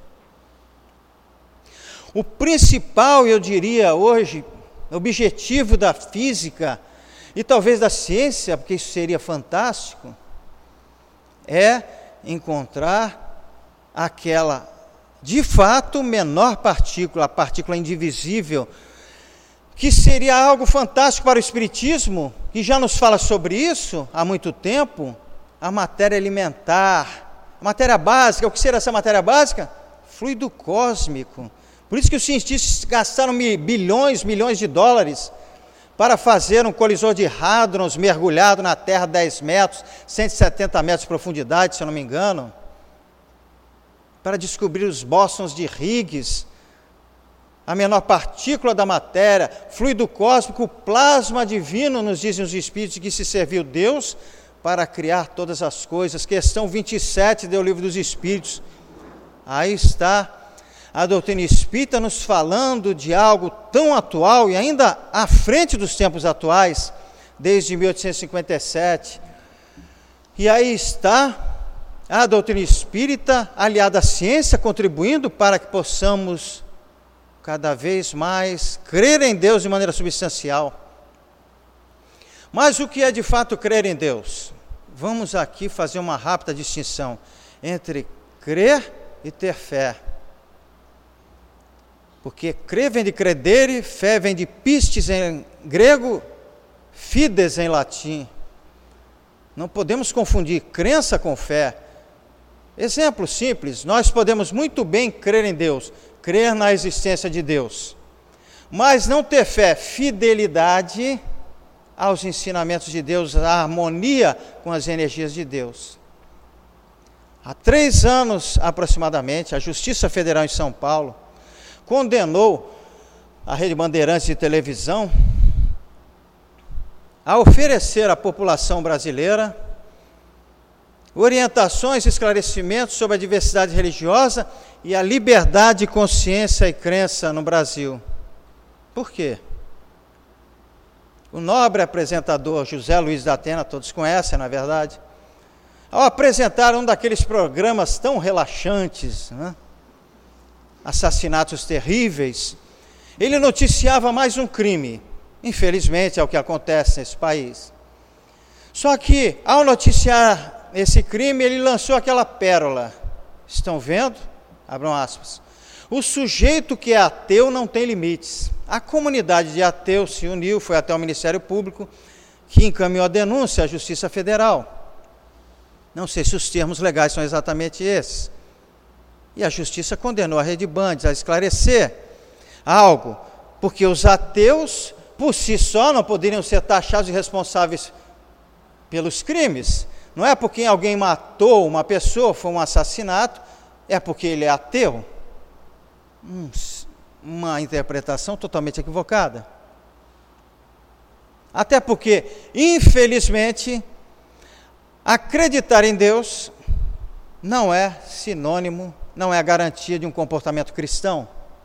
O principal, eu diria hoje, objetivo da física e talvez da ciência, porque isso seria fantástico, é encontrar aquela, de fato, menor partícula, a partícula indivisível, que seria algo fantástico para o Espiritismo, que já nos fala sobre isso há muito tempo, a matéria elementar, a matéria básica. O que será essa matéria básica? Fluido cósmico. Por isso que os cientistas gastaram bilhões, milhões de dólares para fazer um colisor de hadrons mergulhado na Terra dez metros, cento e setenta metros de profundidade, se eu não me engano, para descobrir os bósons de Higgs, a menor partícula da matéria, fluido cósmico, plasma divino, nos dizem os Espíritos, que se serviu Deus para criar todas as coisas. Questão vinte e sete do Livro dos Espíritos. Aí está a doutrina espírita nos falando de algo tão atual e ainda à frente dos tempos atuais, desde mil oitocentos e cinquenta e sete. E aí está a doutrina espírita aliada à ciência, contribuindo para que possamos cada vez mais crer em Deus de maneira substancial. Mas o que é de fato crer em Deus? Vamos aqui fazer uma rápida distinção entre crer e ter fé. Porque crer vem de credere, fé vem de pistes em grego, fides em latim. Não podemos confundir crença com fé. Exemplo simples, nós podemos muito bem crer em Deus, crer na existência de Deus, mas não ter fé, fidelidade aos ensinamentos de Deus, a harmonia com as energias de Deus. Há três anos aproximadamente, a Justiça Federal em São Paulo condenou a Rede Bandeirantes de televisão a oferecer à população brasileira orientações e esclarecimentos sobre a diversidade religiosa e a liberdade de consciência e crença no Brasil. Por quê? O nobre apresentador José Luiz da Atena, todos conhecem, na verdade, ao apresentar um daqueles programas tão relaxantes, né? Assassinatos terríveis, ele noticiava mais um crime. Infelizmente é o que acontece nesse país. Só que, ao noticiar esse crime, ele lançou aquela pérola. Estão vendo? Abram aspas. O sujeito que é ateu não tem limites. A comunidade de ateus se uniu, foi até o Ministério Público, que encaminhou a denúncia à Justiça Federal. Não sei se os termos legais são exatamente esses. E a Justiça condenou a Rede Bandes a esclarecer algo, porque os ateus, por si só, não poderiam ser taxados de responsáveis pelos crimes. Não é porque alguém matou uma pessoa, foi um assassinato, é porque ele é ateu. Hum, uma interpretação totalmente equivocada. Até porque, infelizmente, acreditar em Deus não é sinônimo, não é a garantia de um comportamento cristão.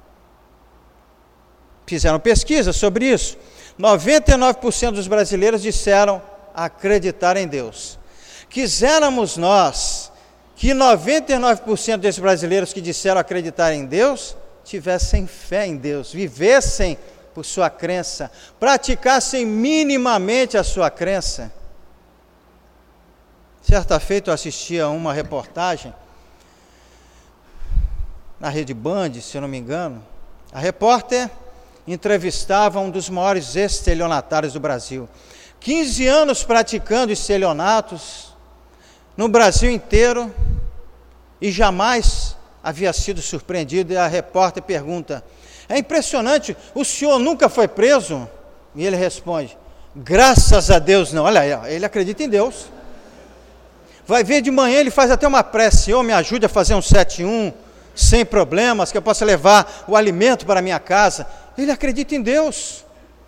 Fizeram pesquisa sobre isso. noventa e nove por cento dos brasileiros disseram acreditar em Deus. Quiséramos nós que noventa e nove por cento desses brasileiros que disseram acreditar em Deus tivessem fé em Deus, vivessem por sua crença, praticassem minimamente a sua crença. Certa feita eu assisti a uma reportagem na Rede Band, se eu não me engano. A repórter entrevistava um dos maiores estelionatários do Brasil. quinze anos praticando estelionatos no Brasil inteiro e jamais havia sido surpreendido. E a repórter pergunta: é impressionante, o senhor nunca foi preso? E ele responde: graças a Deus não. Olha aí, ele acredita em Deus. Vai ver, de manhã ele faz até uma prece: Senhor, me ajude a fazer um sete e um sem problemas, que eu possa levar o alimento para a minha casa. Ele acredita em Deus.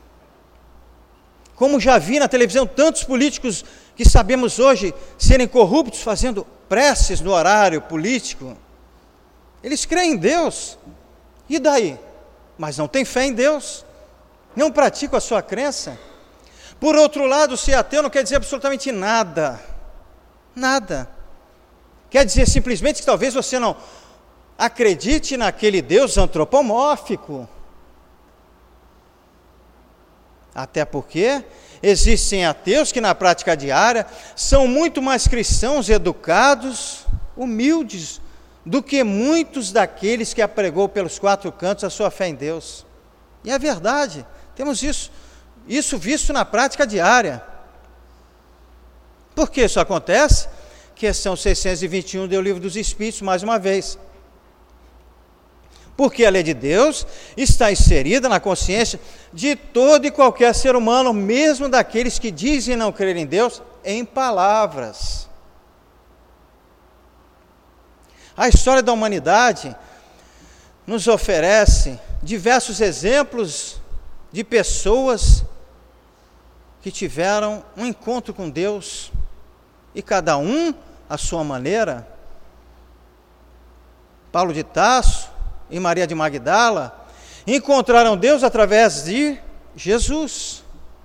Como já vi na televisão tantos políticos que sabemos hoje serem corruptos, fazendo preces no horário político. Eles creem em Deus. E daí? Mas não tem fé em Deus, não praticam a sua crença. Por outro lado, ser ateu não quer dizer absolutamente nada. Nada. Quer dizer simplesmente que talvez você não acredite naquele Deus antropomórfico. Até porque existem ateus que na prática diária são muito mais cristãos, educados, humildes, do que muitos daqueles que apregou pelos quatro cantos a sua fé em Deus. E é verdade, temos isso, isso visto na prática diária. Por que isso acontece? Questão seiscentos e vinte e um do Livro dos Espíritos, mais uma vez. Porque a lei de Deus está inserida na consciência de todo e qualquer ser humano, mesmo daqueles que dizem não crer em Deus, em palavras. A história da humanidade nos oferece diversos exemplos de pessoas que tiveram um encontro com Deus, e cada um à sua maneira. Paulo de Tarso e Maria de Magdala encontraram Deus através de Jesus,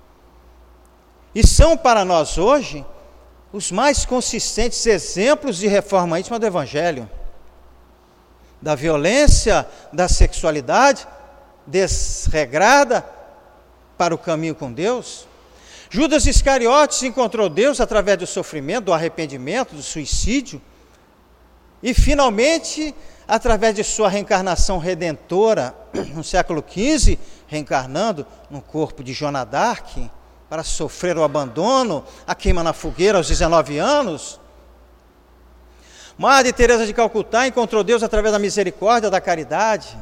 e são para nós hoje os mais consistentes exemplos de reforma íntima do Evangelho. Da violência, da sexualidade desregrada para o caminho com Deus. Judas Iscariotes encontrou Deus através do sofrimento, do arrependimento, do suicídio, e finalmente através de sua reencarnação redentora no século quinze, reencarnando no corpo de Joana d'Arc para sofrer o abandono, a queima na fogueira aos dezenove anos. Madre Teresa de Calcutá encontrou Deus através da misericórdia, da caridade.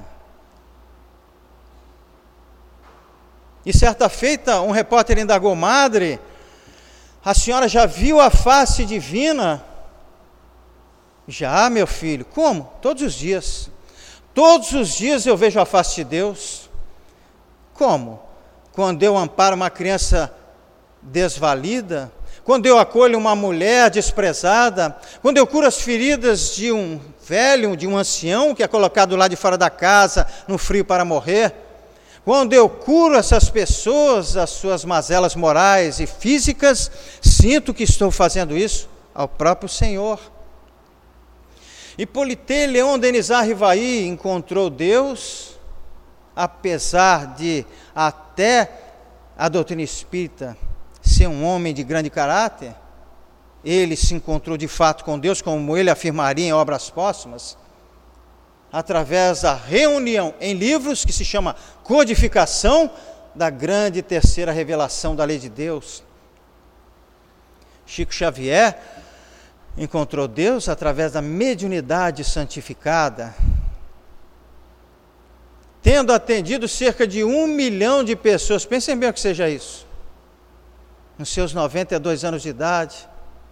E certa feita, um repórter indagou: Madre, a senhora já viu a face divina? Já, meu filho. Como? Todos os dias. Todos os dias eu vejo a face de Deus. Como? Quando eu amparo uma criança desvalida, quando eu acolho uma mulher desprezada, quando eu curo as feridas de um velho, de um ancião que é colocado lá de fora da casa, no frio para morrer, quando eu curo essas pessoas, as suas mazelas morais e físicas, sinto que estou fazendo isso ao próprio Senhor. Hippolyte Léon Denisard Rivaí encontrou Deus, apesar de até a doutrina espírita ser um homem de grande caráter, ele se encontrou de fato com Deus, como ele afirmaria em Obras Póstumas, através da reunião em livros que se chama codificação da grande terceira revelação da lei de Deus. Chico Xavier encontrou Deus através da mediunidade santificada, tendo atendido cerca de um milhão de pessoas. Pensem bem o que seja isso, nos seus noventa e dois anos de idade.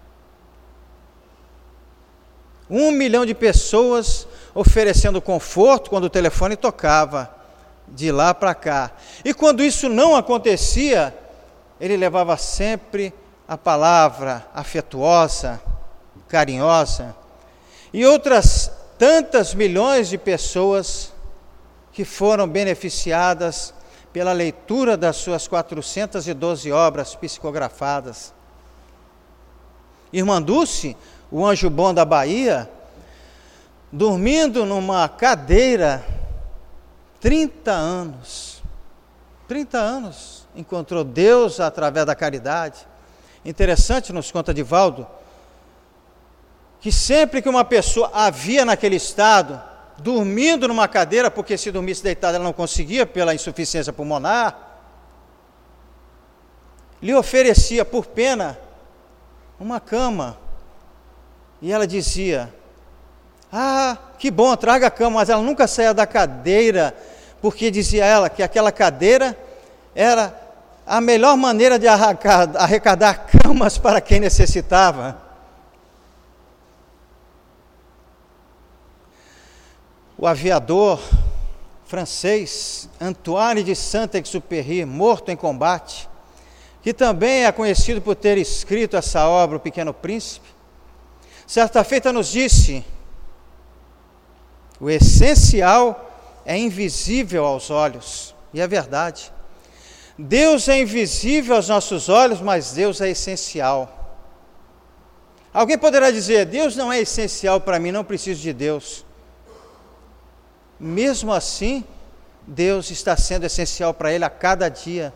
Um milhão de pessoas oferecendo conforto quando o telefone tocava, de lá para cá. E quando isso não acontecia, ele levava sempre a palavra afetuosa, carinhosa, e outras tantas milhões de pessoas que foram beneficiadas pela leitura das suas quatrocentas e doze obras psicografadas. Irmã Dulce, o anjo bom da Bahia, dormindo numa cadeira, trinta anos, trinta anos, encontrou Deus através da caridade. Interessante, nos conta Divaldo, que sempre que uma pessoa havia naquele estado, dormindo numa cadeira, porque se dormisse deitada ela não conseguia pela insuficiência pulmonar, lhe oferecia por pena uma cama. E ela dizia: ah, que bom, traga a cama. Mas ela nunca saía da cadeira, porque dizia ela que aquela cadeira era a melhor maneira de arrecadar, arrecadar camas para quem necessitava. O aviador francês Antoine de Saint-Exupéry, morto em combate, que também é conhecido por ter escrito essa obra, O Pequeno Príncipe, certa feita nos disse: o essencial é invisível aos olhos. E é verdade. Deus é invisível aos nossos olhos, mas Deus é essencial. Alguém poderá dizer: Deus não é essencial para mim, não preciso de Deus. Mesmo assim, Deus está sendo essencial para ele a cada dia.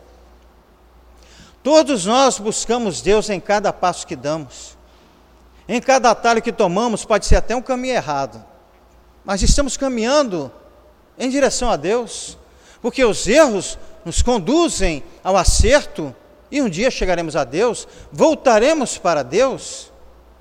Todos nós buscamos Deus em cada passo que damos. Em cada atalho que tomamos, pode ser até um caminho errado, mas estamos caminhando em direção a Deus, porque os erros nos conduzem ao acerto, e um dia chegaremos a Deus, voltaremos para Deus.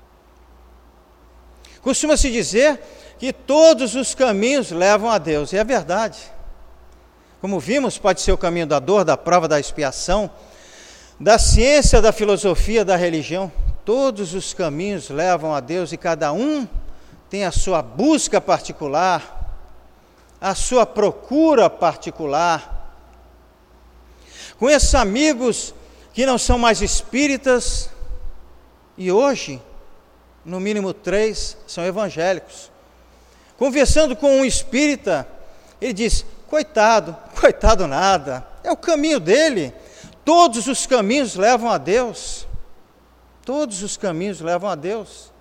Costuma-se dizer que todos os caminhos levam a Deus, e é verdade. Como vimos, pode ser o caminho da dor, da prova, da expiação, da ciência, da filosofia, da religião. Todos os caminhos levam a Deus, e cada um tem a sua busca particular, a sua procura particular. Conheço amigos que não são mais espíritas, e hoje, no mínimo três, são evangélicos. Conversando com um espírita, ele diz: coitado, coitado nada, é o caminho dele. Todos os caminhos levam a Deus. Todos os caminhos levam a Deus.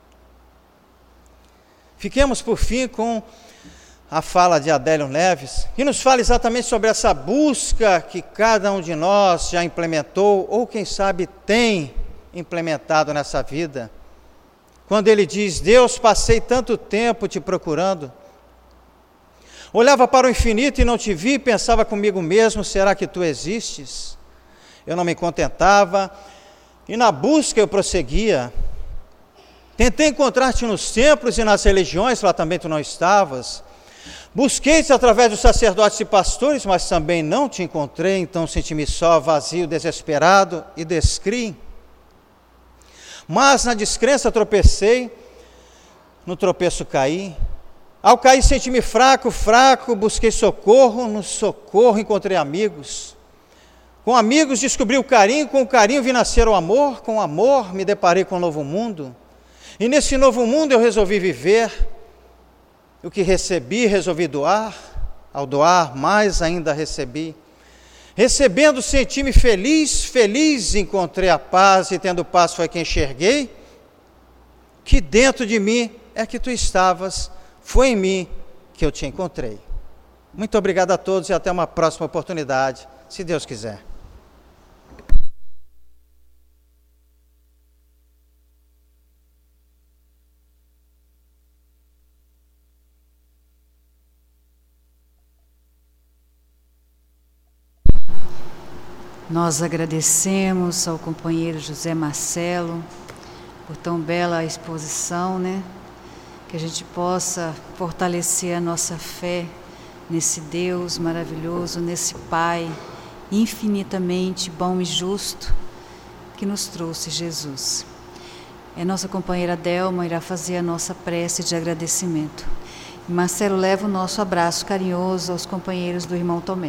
Fiquemos por fim com a fala de Adélio Neves, que nos fala exatamente sobre essa busca que cada um de nós já implementou, ou quem sabe tem implementado nessa vida. Quando ele diz: Deus, passei tanto tempo te procurando, olhava para o infinito e não te vi, e pensava comigo mesmo: será que tu existes? Eu não me contentava, e na busca eu prosseguia. Tentei encontrar-te nos templos e nas religiões, lá também tu não estavas. Busquei-te através dos sacerdotes e pastores, mas também não te encontrei. Então senti-me só, vazio, desesperado, e descri. Mas na descrença tropecei, no tropeço caí. Ao cair senti-me fraco, fraco, busquei socorro, no socorro encontrei amigos. Com amigos descobri o carinho, com o carinho vi nascer o amor, com o amor me deparei com um novo mundo. E nesse novo mundo eu resolvi viver. O que recebi, resolvi doar. Ao doar, mais ainda recebi. Recebendo, senti-me feliz, feliz encontrei a paz, e tendo paz foi que enxerguei que dentro de mim é que tu estavas, foi em mim que eu te encontrei. Muito obrigado a todos e até uma próxima oportunidade, se Deus quiser. Nós agradecemos ao companheiro José Marcelo por tão bela exposição, né? Que a gente possa fortalecer a nossa fé nesse Deus maravilhoso, nesse Pai infinitamente bom e justo que nos trouxe Jesus. E a nossa companheira Delma irá fazer a nossa prece de agradecimento. E Marcelo leva o nosso abraço carinhoso aos companheiros do irmão Tomé.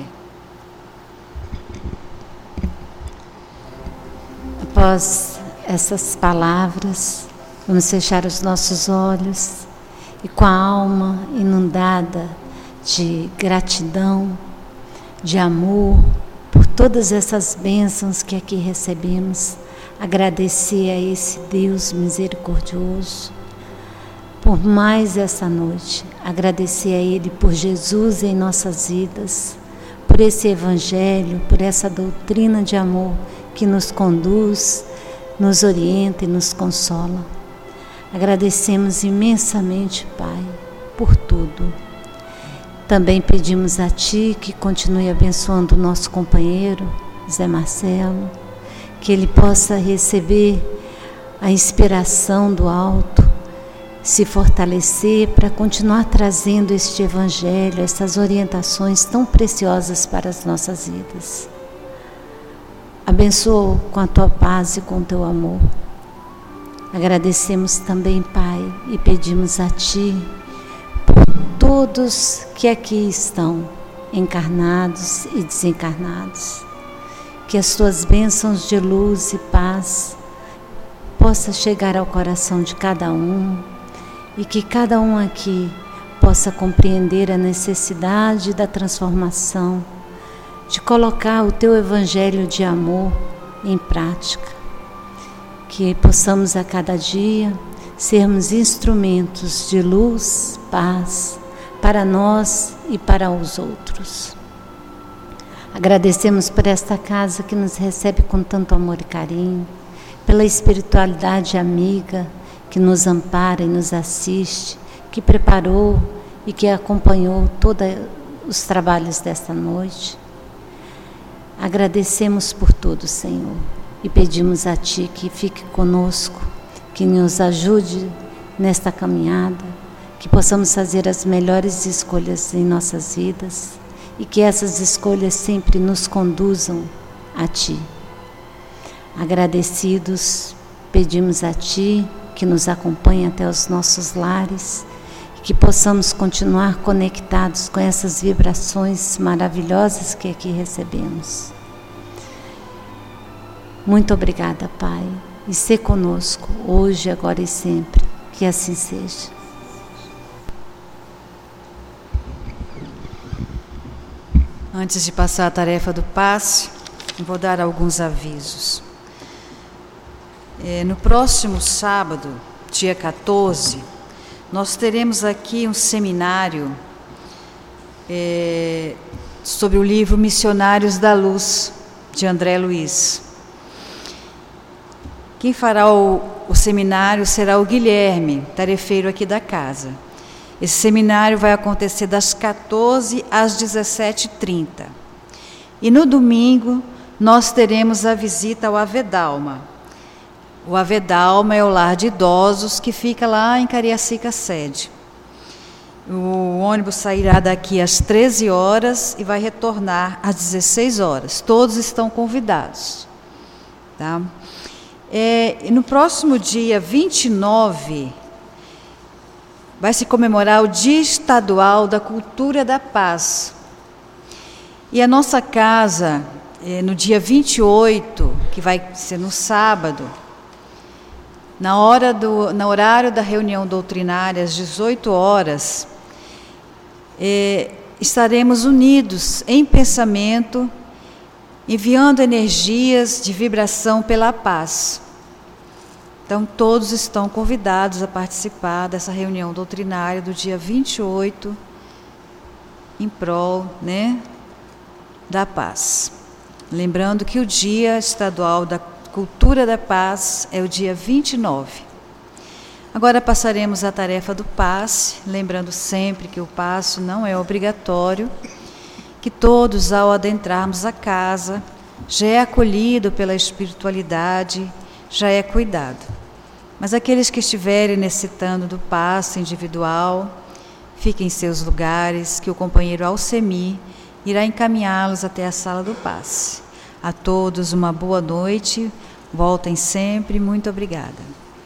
Após essas palavras, vamos fechar os nossos olhos e com a alma inundada de gratidão, de amor por todas essas bênçãos que aqui recebemos, agradecer a esse Deus misericordioso por mais essa noite, agradecer a Ele por Jesus em nossas vidas, por esse Evangelho, por essa doutrina de amor que nos conduz, nos orienta e nos consola. Agradecemos imensamente, Pai, por tudo. Também pedimos a Ti que continue abençoando o nosso companheiro, Zé Marcelo, que ele possa receber a inspiração do alto, se fortalecer para continuar trazendo este Evangelho, essas orientações tão preciosas para as nossas vidas. Abençoa com a Tua paz e com o Teu amor. Agradecemos também, Pai, e pedimos a Ti por todos que aqui estão, encarnados e desencarnados, que as Tuas bênçãos de luz e paz possa chegar ao coração de cada um e que cada um aqui possa compreender a necessidade da transformação, de colocar o Teu Evangelho de amor em prática, que possamos a cada dia sermos instrumentos de luz, paz, para nós e para os outros. Agradecemos por esta casa que nos recebe com tanto amor e carinho, pela espiritualidade amiga que nos ampara e nos assiste, que preparou e que acompanhou todos os trabalhos desta noite. Agradecemos por tudo, Senhor, e pedimos a Ti que fique conosco, que nos ajude nesta caminhada, que possamos fazer as melhores escolhas em nossas vidas e que essas escolhas sempre nos conduzam a Ti. Agradecidos, pedimos a Ti que nos acompanhe até os nossos lares e que possamos continuar conectados com essas vibrações maravilhosas que aqui recebemos. Muito obrigada, Pai, e se conosco, hoje, agora e sempre, que assim seja. Antes de passar a tarefa do passe, vou dar alguns avisos. É, no próximo sábado, dia quatorze, nós teremos aqui um seminário é, sobre o livro Missionários da Luz, de André Luiz. Quem fará o, o seminário será o Guilherme, tarefeiro aqui da casa. Esse seminário vai acontecer das quatorze às dezessete e trinta. E no domingo, nós teremos a visita ao Avedalma. O Avedalma é o lar de idosos que fica lá em Cariacica Sede. O ônibus sairá daqui às treze horas e vai retornar às dezesseis horas. Todos estão convidados. Tá? É, e no próximo dia vinte e nove, vai se comemorar o Dia Estadual da Cultura da Paz. E a nossa casa, é, no dia vinte e oito, que vai ser no sábado, Na hora do, no horário da reunião doutrinária, às dezoito horas, eh, estaremos unidos em pensamento, enviando energias de vibração pela paz. Então, todos estão convidados a participar dessa reunião doutrinária do dia vinte e oito, em prol, né, da paz. Lembrando que o Dia Estadual da Cultura da Paz é o dia vinte e nove. Agora passaremos à tarefa do passe, lembrando sempre que o passe não é obrigatório, que todos, ao adentrarmos a casa, já é acolhido pela espiritualidade, já é cuidado. Mas aqueles que estiverem necessitando do passe individual, fiquem em seus lugares, que o companheiro Alcemi irá encaminhá-los até a sala do passe. A todos uma boa noite, voltem sempre, muito obrigada.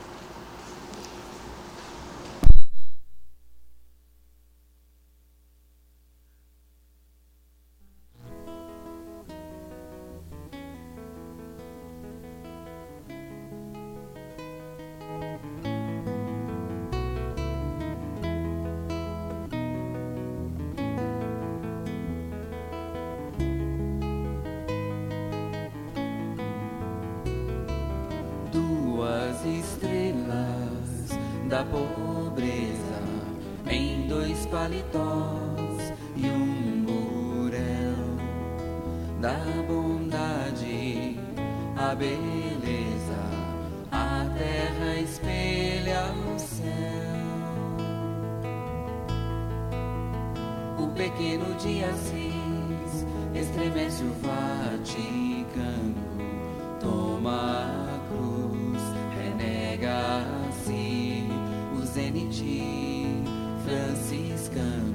Estrelas da pobreza em dois paletós e um burel, da bondade a beleza, a terra espelha o céu. O pequeno de Assis, estremece o Vaticano, toma a cruz, renega a si, o zenite franciscano.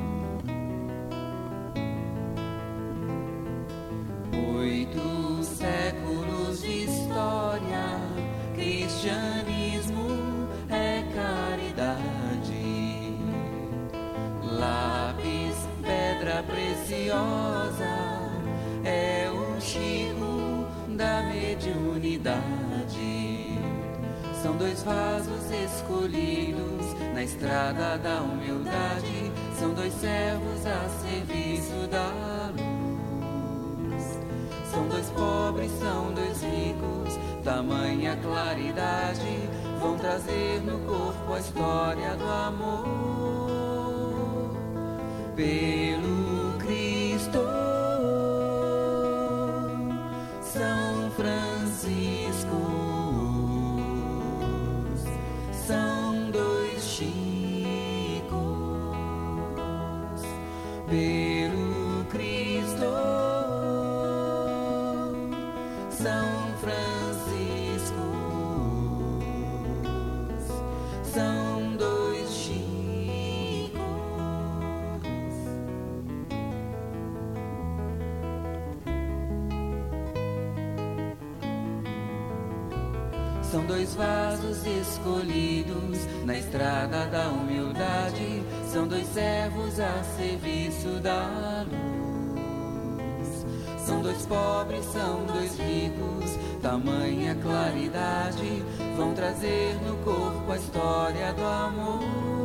Oito séculos de história, cristianismo é caridade. Lápis, pedra preciosa, é o Chico da mediunidade. São dois vasos escolhidos na estrada da humildade, são dois servos a serviço da luz. São dois pobres, são dois ricos, tamanha claridade, vão trazer no corpo a história do amor. Pelo Cristo, São Francisco, são dois Chicos. Pelo Cristo, São Francisco, são dois Chicos. São dois vasos escolhidos na estrada da humildade, são dois servos a serviço da luz. São dois pobres, são dois ricos, tamanha claridade, vão trazer no corpo a história do amor.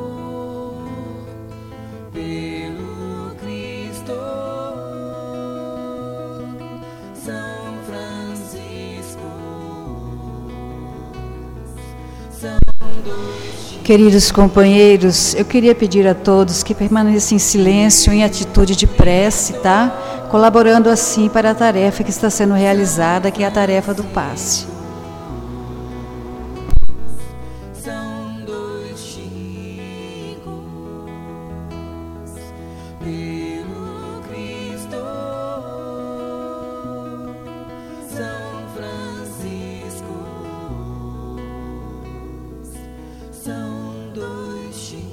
Pelo Cristo, São Francisco, são dois. Queridos companheiros, eu queria pedir a todos que permaneçam em silêncio, em atitude de prece, tá? Colaborando assim para a tarefa que está sendo realizada, que é a tarefa do passe. São dois Chicos, pelo Cristo, São Francisco, são dois Chicos.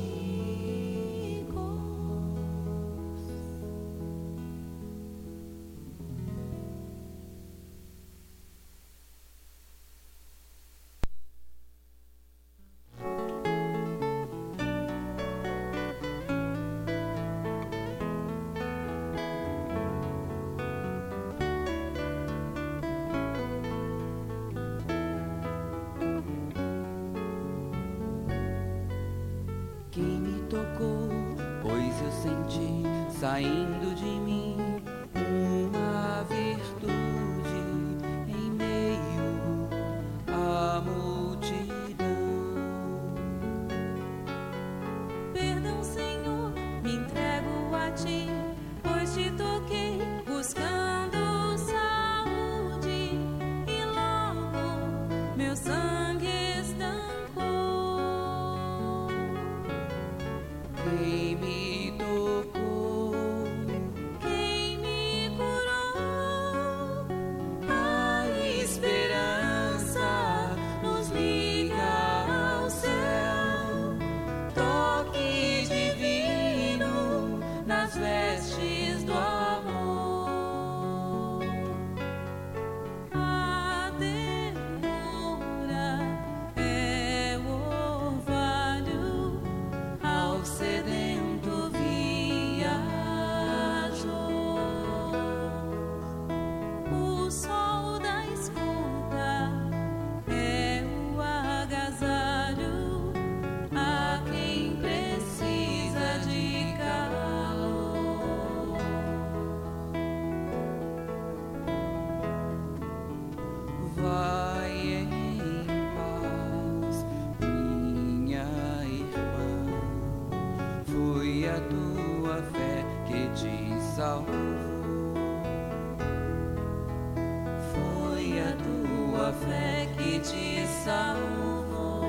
Quem me tocou, pois eu senti saindo de mim uma virtude em meio à multidão. Perdão, Senhor, me entrego a ti, pois te toquei buscando saúde e logo meu sangue estancou. Quem me tocou, Quem me curou, a esperança nos liga ao céu. Toque divino nas vestes do amor. a ternura é o orvalho Ao sedento viajou. o sol da escuta, é o agasalho a quem precisa de calor. Vai em paz, minha irmã. Foi a tua fé que te salvou. Foi a tua fé que te salvou.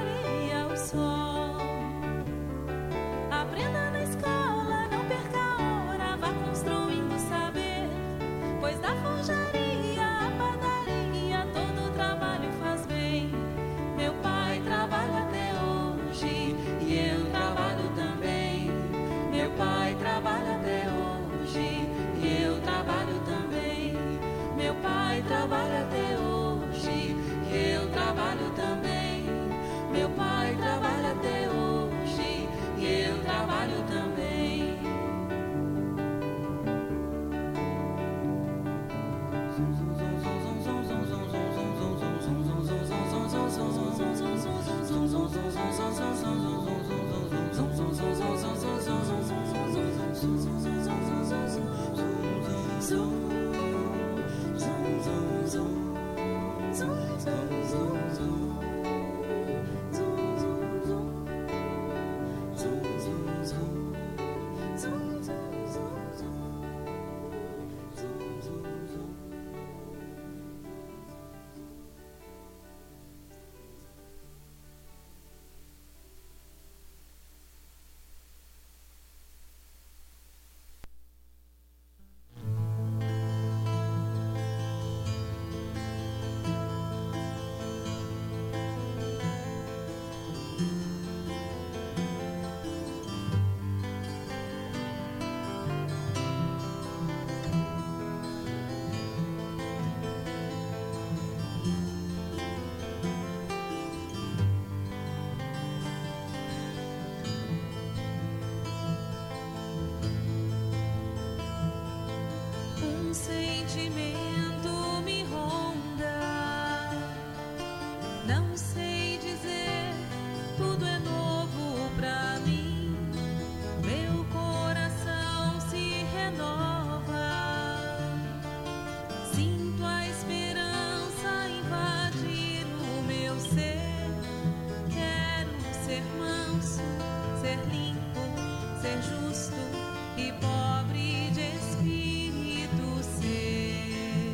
Um sentimento me ronda, não sei dizer, tudo é novo pra mim. Meu coração se renova, sinto a esperança invadir o meu ser. Quero ser manso, ser limpo, ser justo e pobre de espírito ser.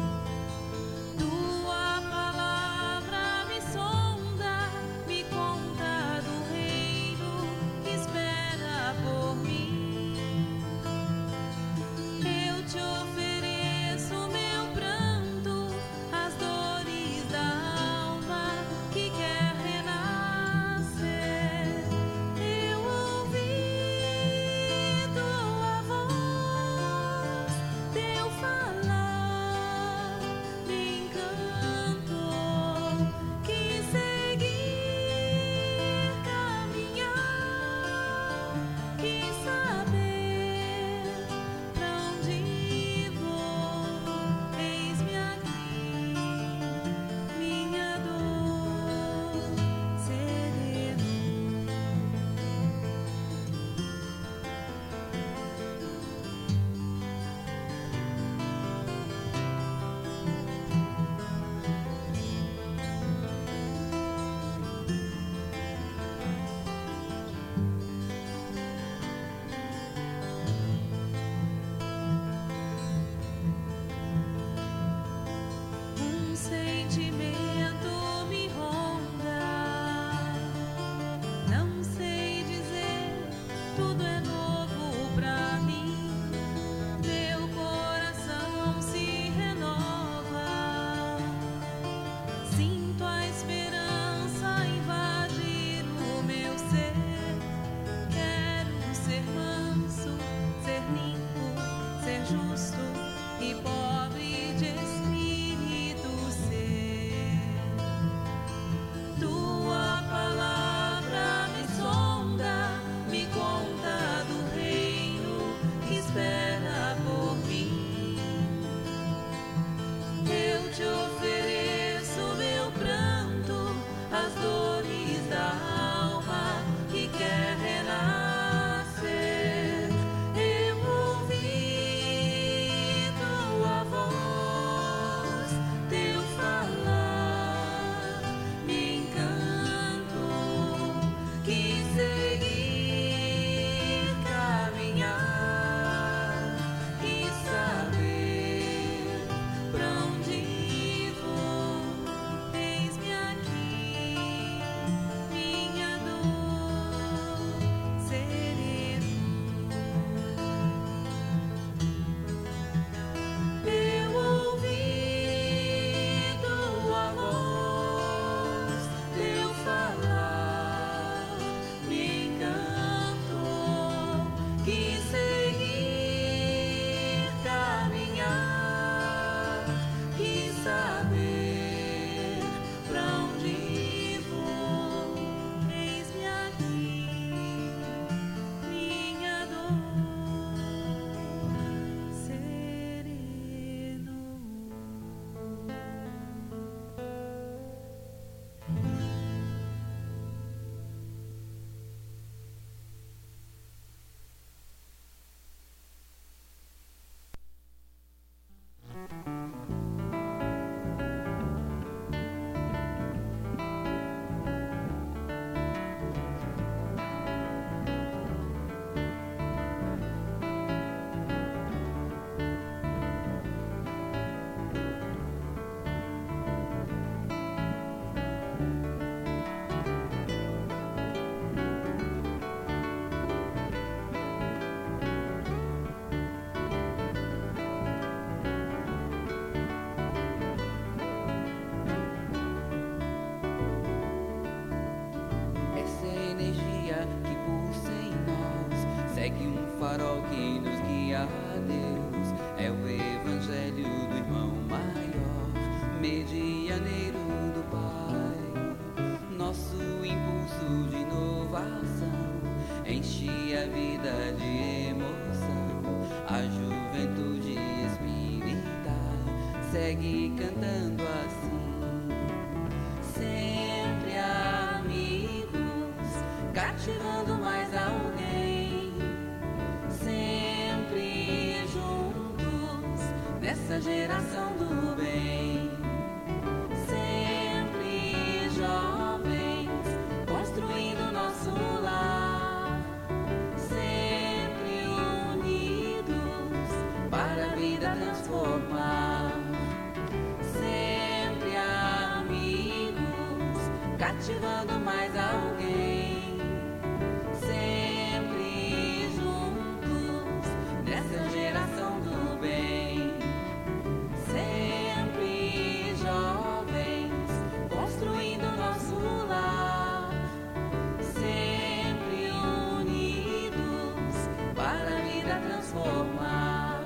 Tua palavra me sonda, me conta do reino que espera por mim. Eu te ofereço meu pranto, as dores da alma que quer renascer. Eu ouvi tua voz, teu falar me encantou. Quis seguir, caminhar, quis saber pra onde vou. Eis-me aqui, minha dor sereno. Um sentimento me ronda, não sei dizer, tudo é novo pra mim. Meu coração se renova, sinto a esperança invadir o meu ser. Quero ser manso, ser limpo, ser justo e pobre de espírito ser. Tua palavra me sonda, me conta do reino que espera por mim. Eu te ofereço meu pranto, as dores da alma que quer renascer. Eu ouvi segue cantando assim. Sempre amigos, cativando mais alguém. Sempre juntos, nessa geração do bem. Sempre jovens, construindo nosso lar. Sempre unidos, para a vida transformar. Sempre amigos, cativando mais alguém. Sempre juntos, nessa geração do bem. Sempre jovens, construindo nosso lar. Sempre unidos, para a vida transformar.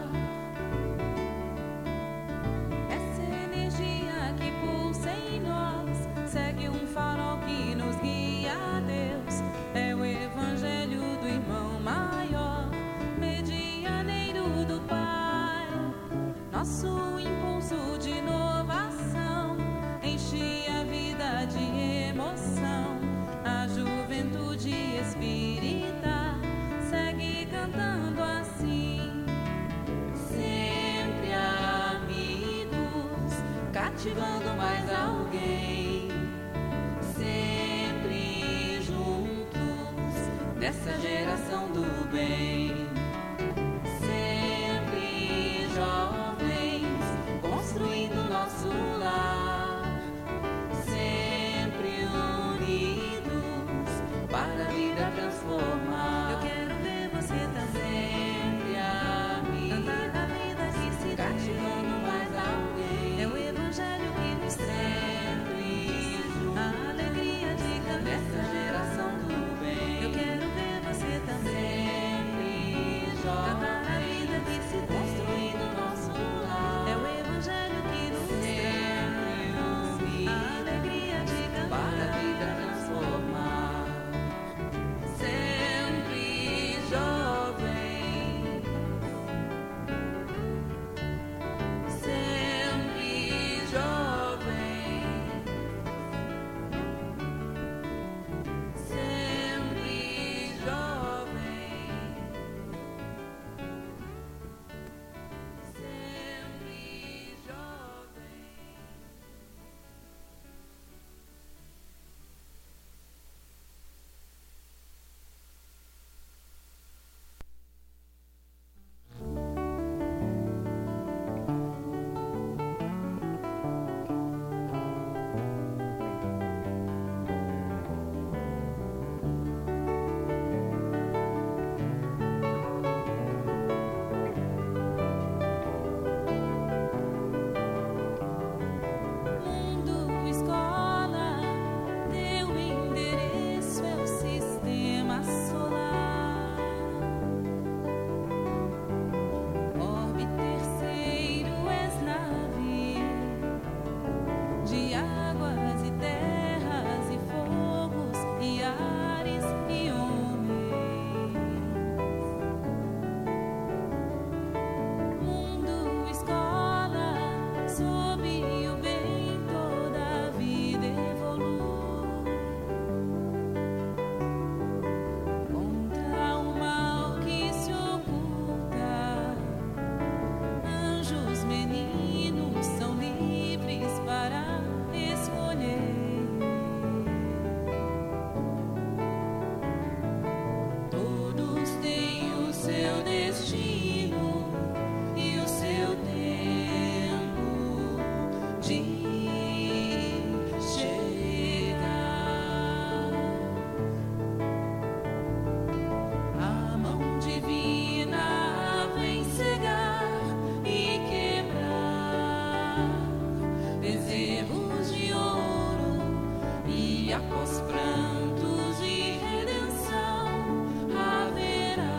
Essa energia que pulsa em nós segue um farol que nos guia a Deus. É o evangelho do irmão maior, medianeiro do Pai. Nosso impulso de inovação enche a vida de emoção. A juventude espírita segue cantando assim. Sempre amigos, cativando mais alguém. Sempre juntos, nessa geração do bem. Sempre jovens, construindo nosso lar. Sempre unidos, para a vida transformar. Eu quero ver você também. Sempre amigos, cantar a vida que se cativando mais alguém. É o evangelho que nos sempre juntos, a alegria de cantar nessa geração do bem. Eu quero ver você também. Sempre jovens, cantar a vida que se construindo nosso lar. É o evangelho que nos sempre unidos, a alegria de cantar para a vida transformar. Sempre jovem, sempre jovem, sempre jovem, sempre jovem. Mundo Escola, teu endereço é o sistema solar. Orbe terceiro és navio de águas e terras e fogos e ares e homens. Mundo Escola, sob o bem toda a vida evolui. Contra o mal que se oculta, anjos meninos são livres para escolher. Todos têm o seu destino e o seu tempo de chegar. A mão divina vem cegar e quebrar bezerros de ouro, e após prantos e redenção haverá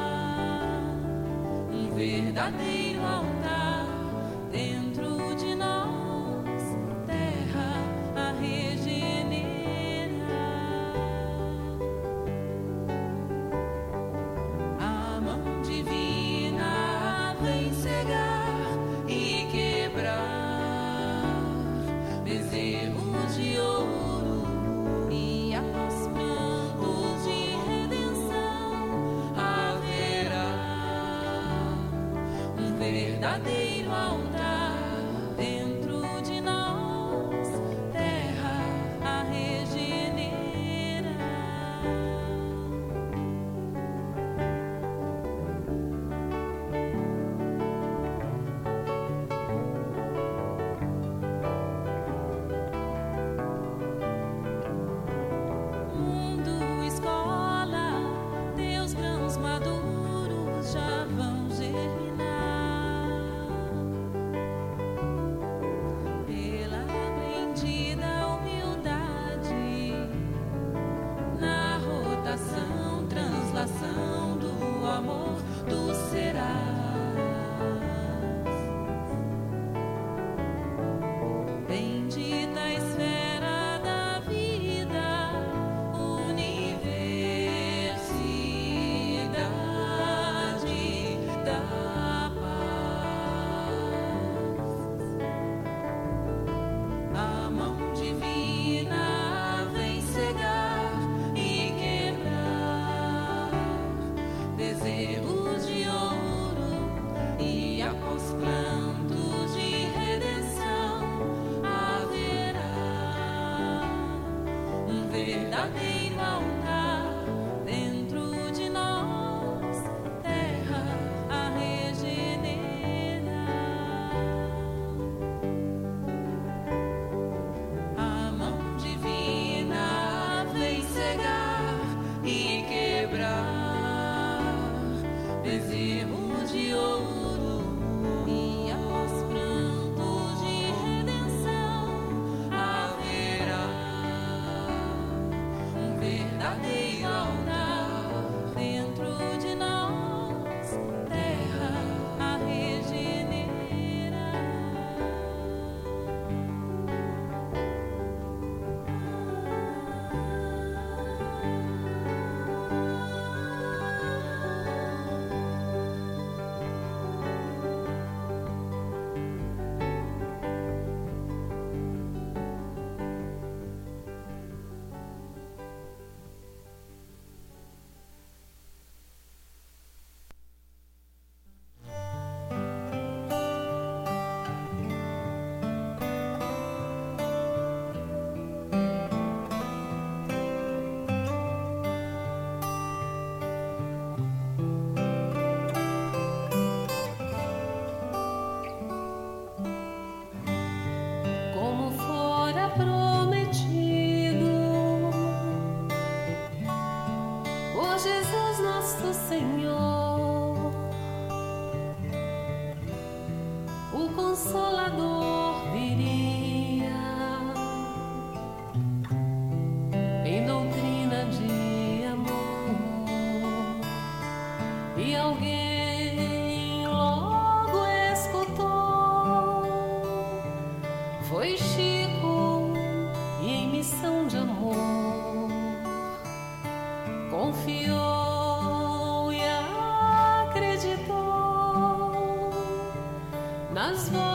um verdadeiro altar dentro de nós, terra a regenerar. A mão divina vem cegar e quebrar verdadeiro altar dentro de nós, terra a regenerar. Mundo, escola, teus grãos maduros já vão germinar. Pela aprendida humildade, na rotação, translação do amor do serás. Bendita esfera da vida, universidade da paz. A mão divina vem cegar e quebrar bezerros de ouro, e após plantos de redenção haverá um verdadeiro altar dentro de nós, terra a regenerar. A mão divina vem cegar e quebrar bezerros de ouro, e após prantos de redenção haverá um verdadeiro altar dentro de nós, terra a regenerar. Como fora prometido por Jesus nosso Senhor, o Consolador viria em doutrina de amor, e alguém logo escutou. Foi Chico, e em missão de amor confiou e acreditou nas vozes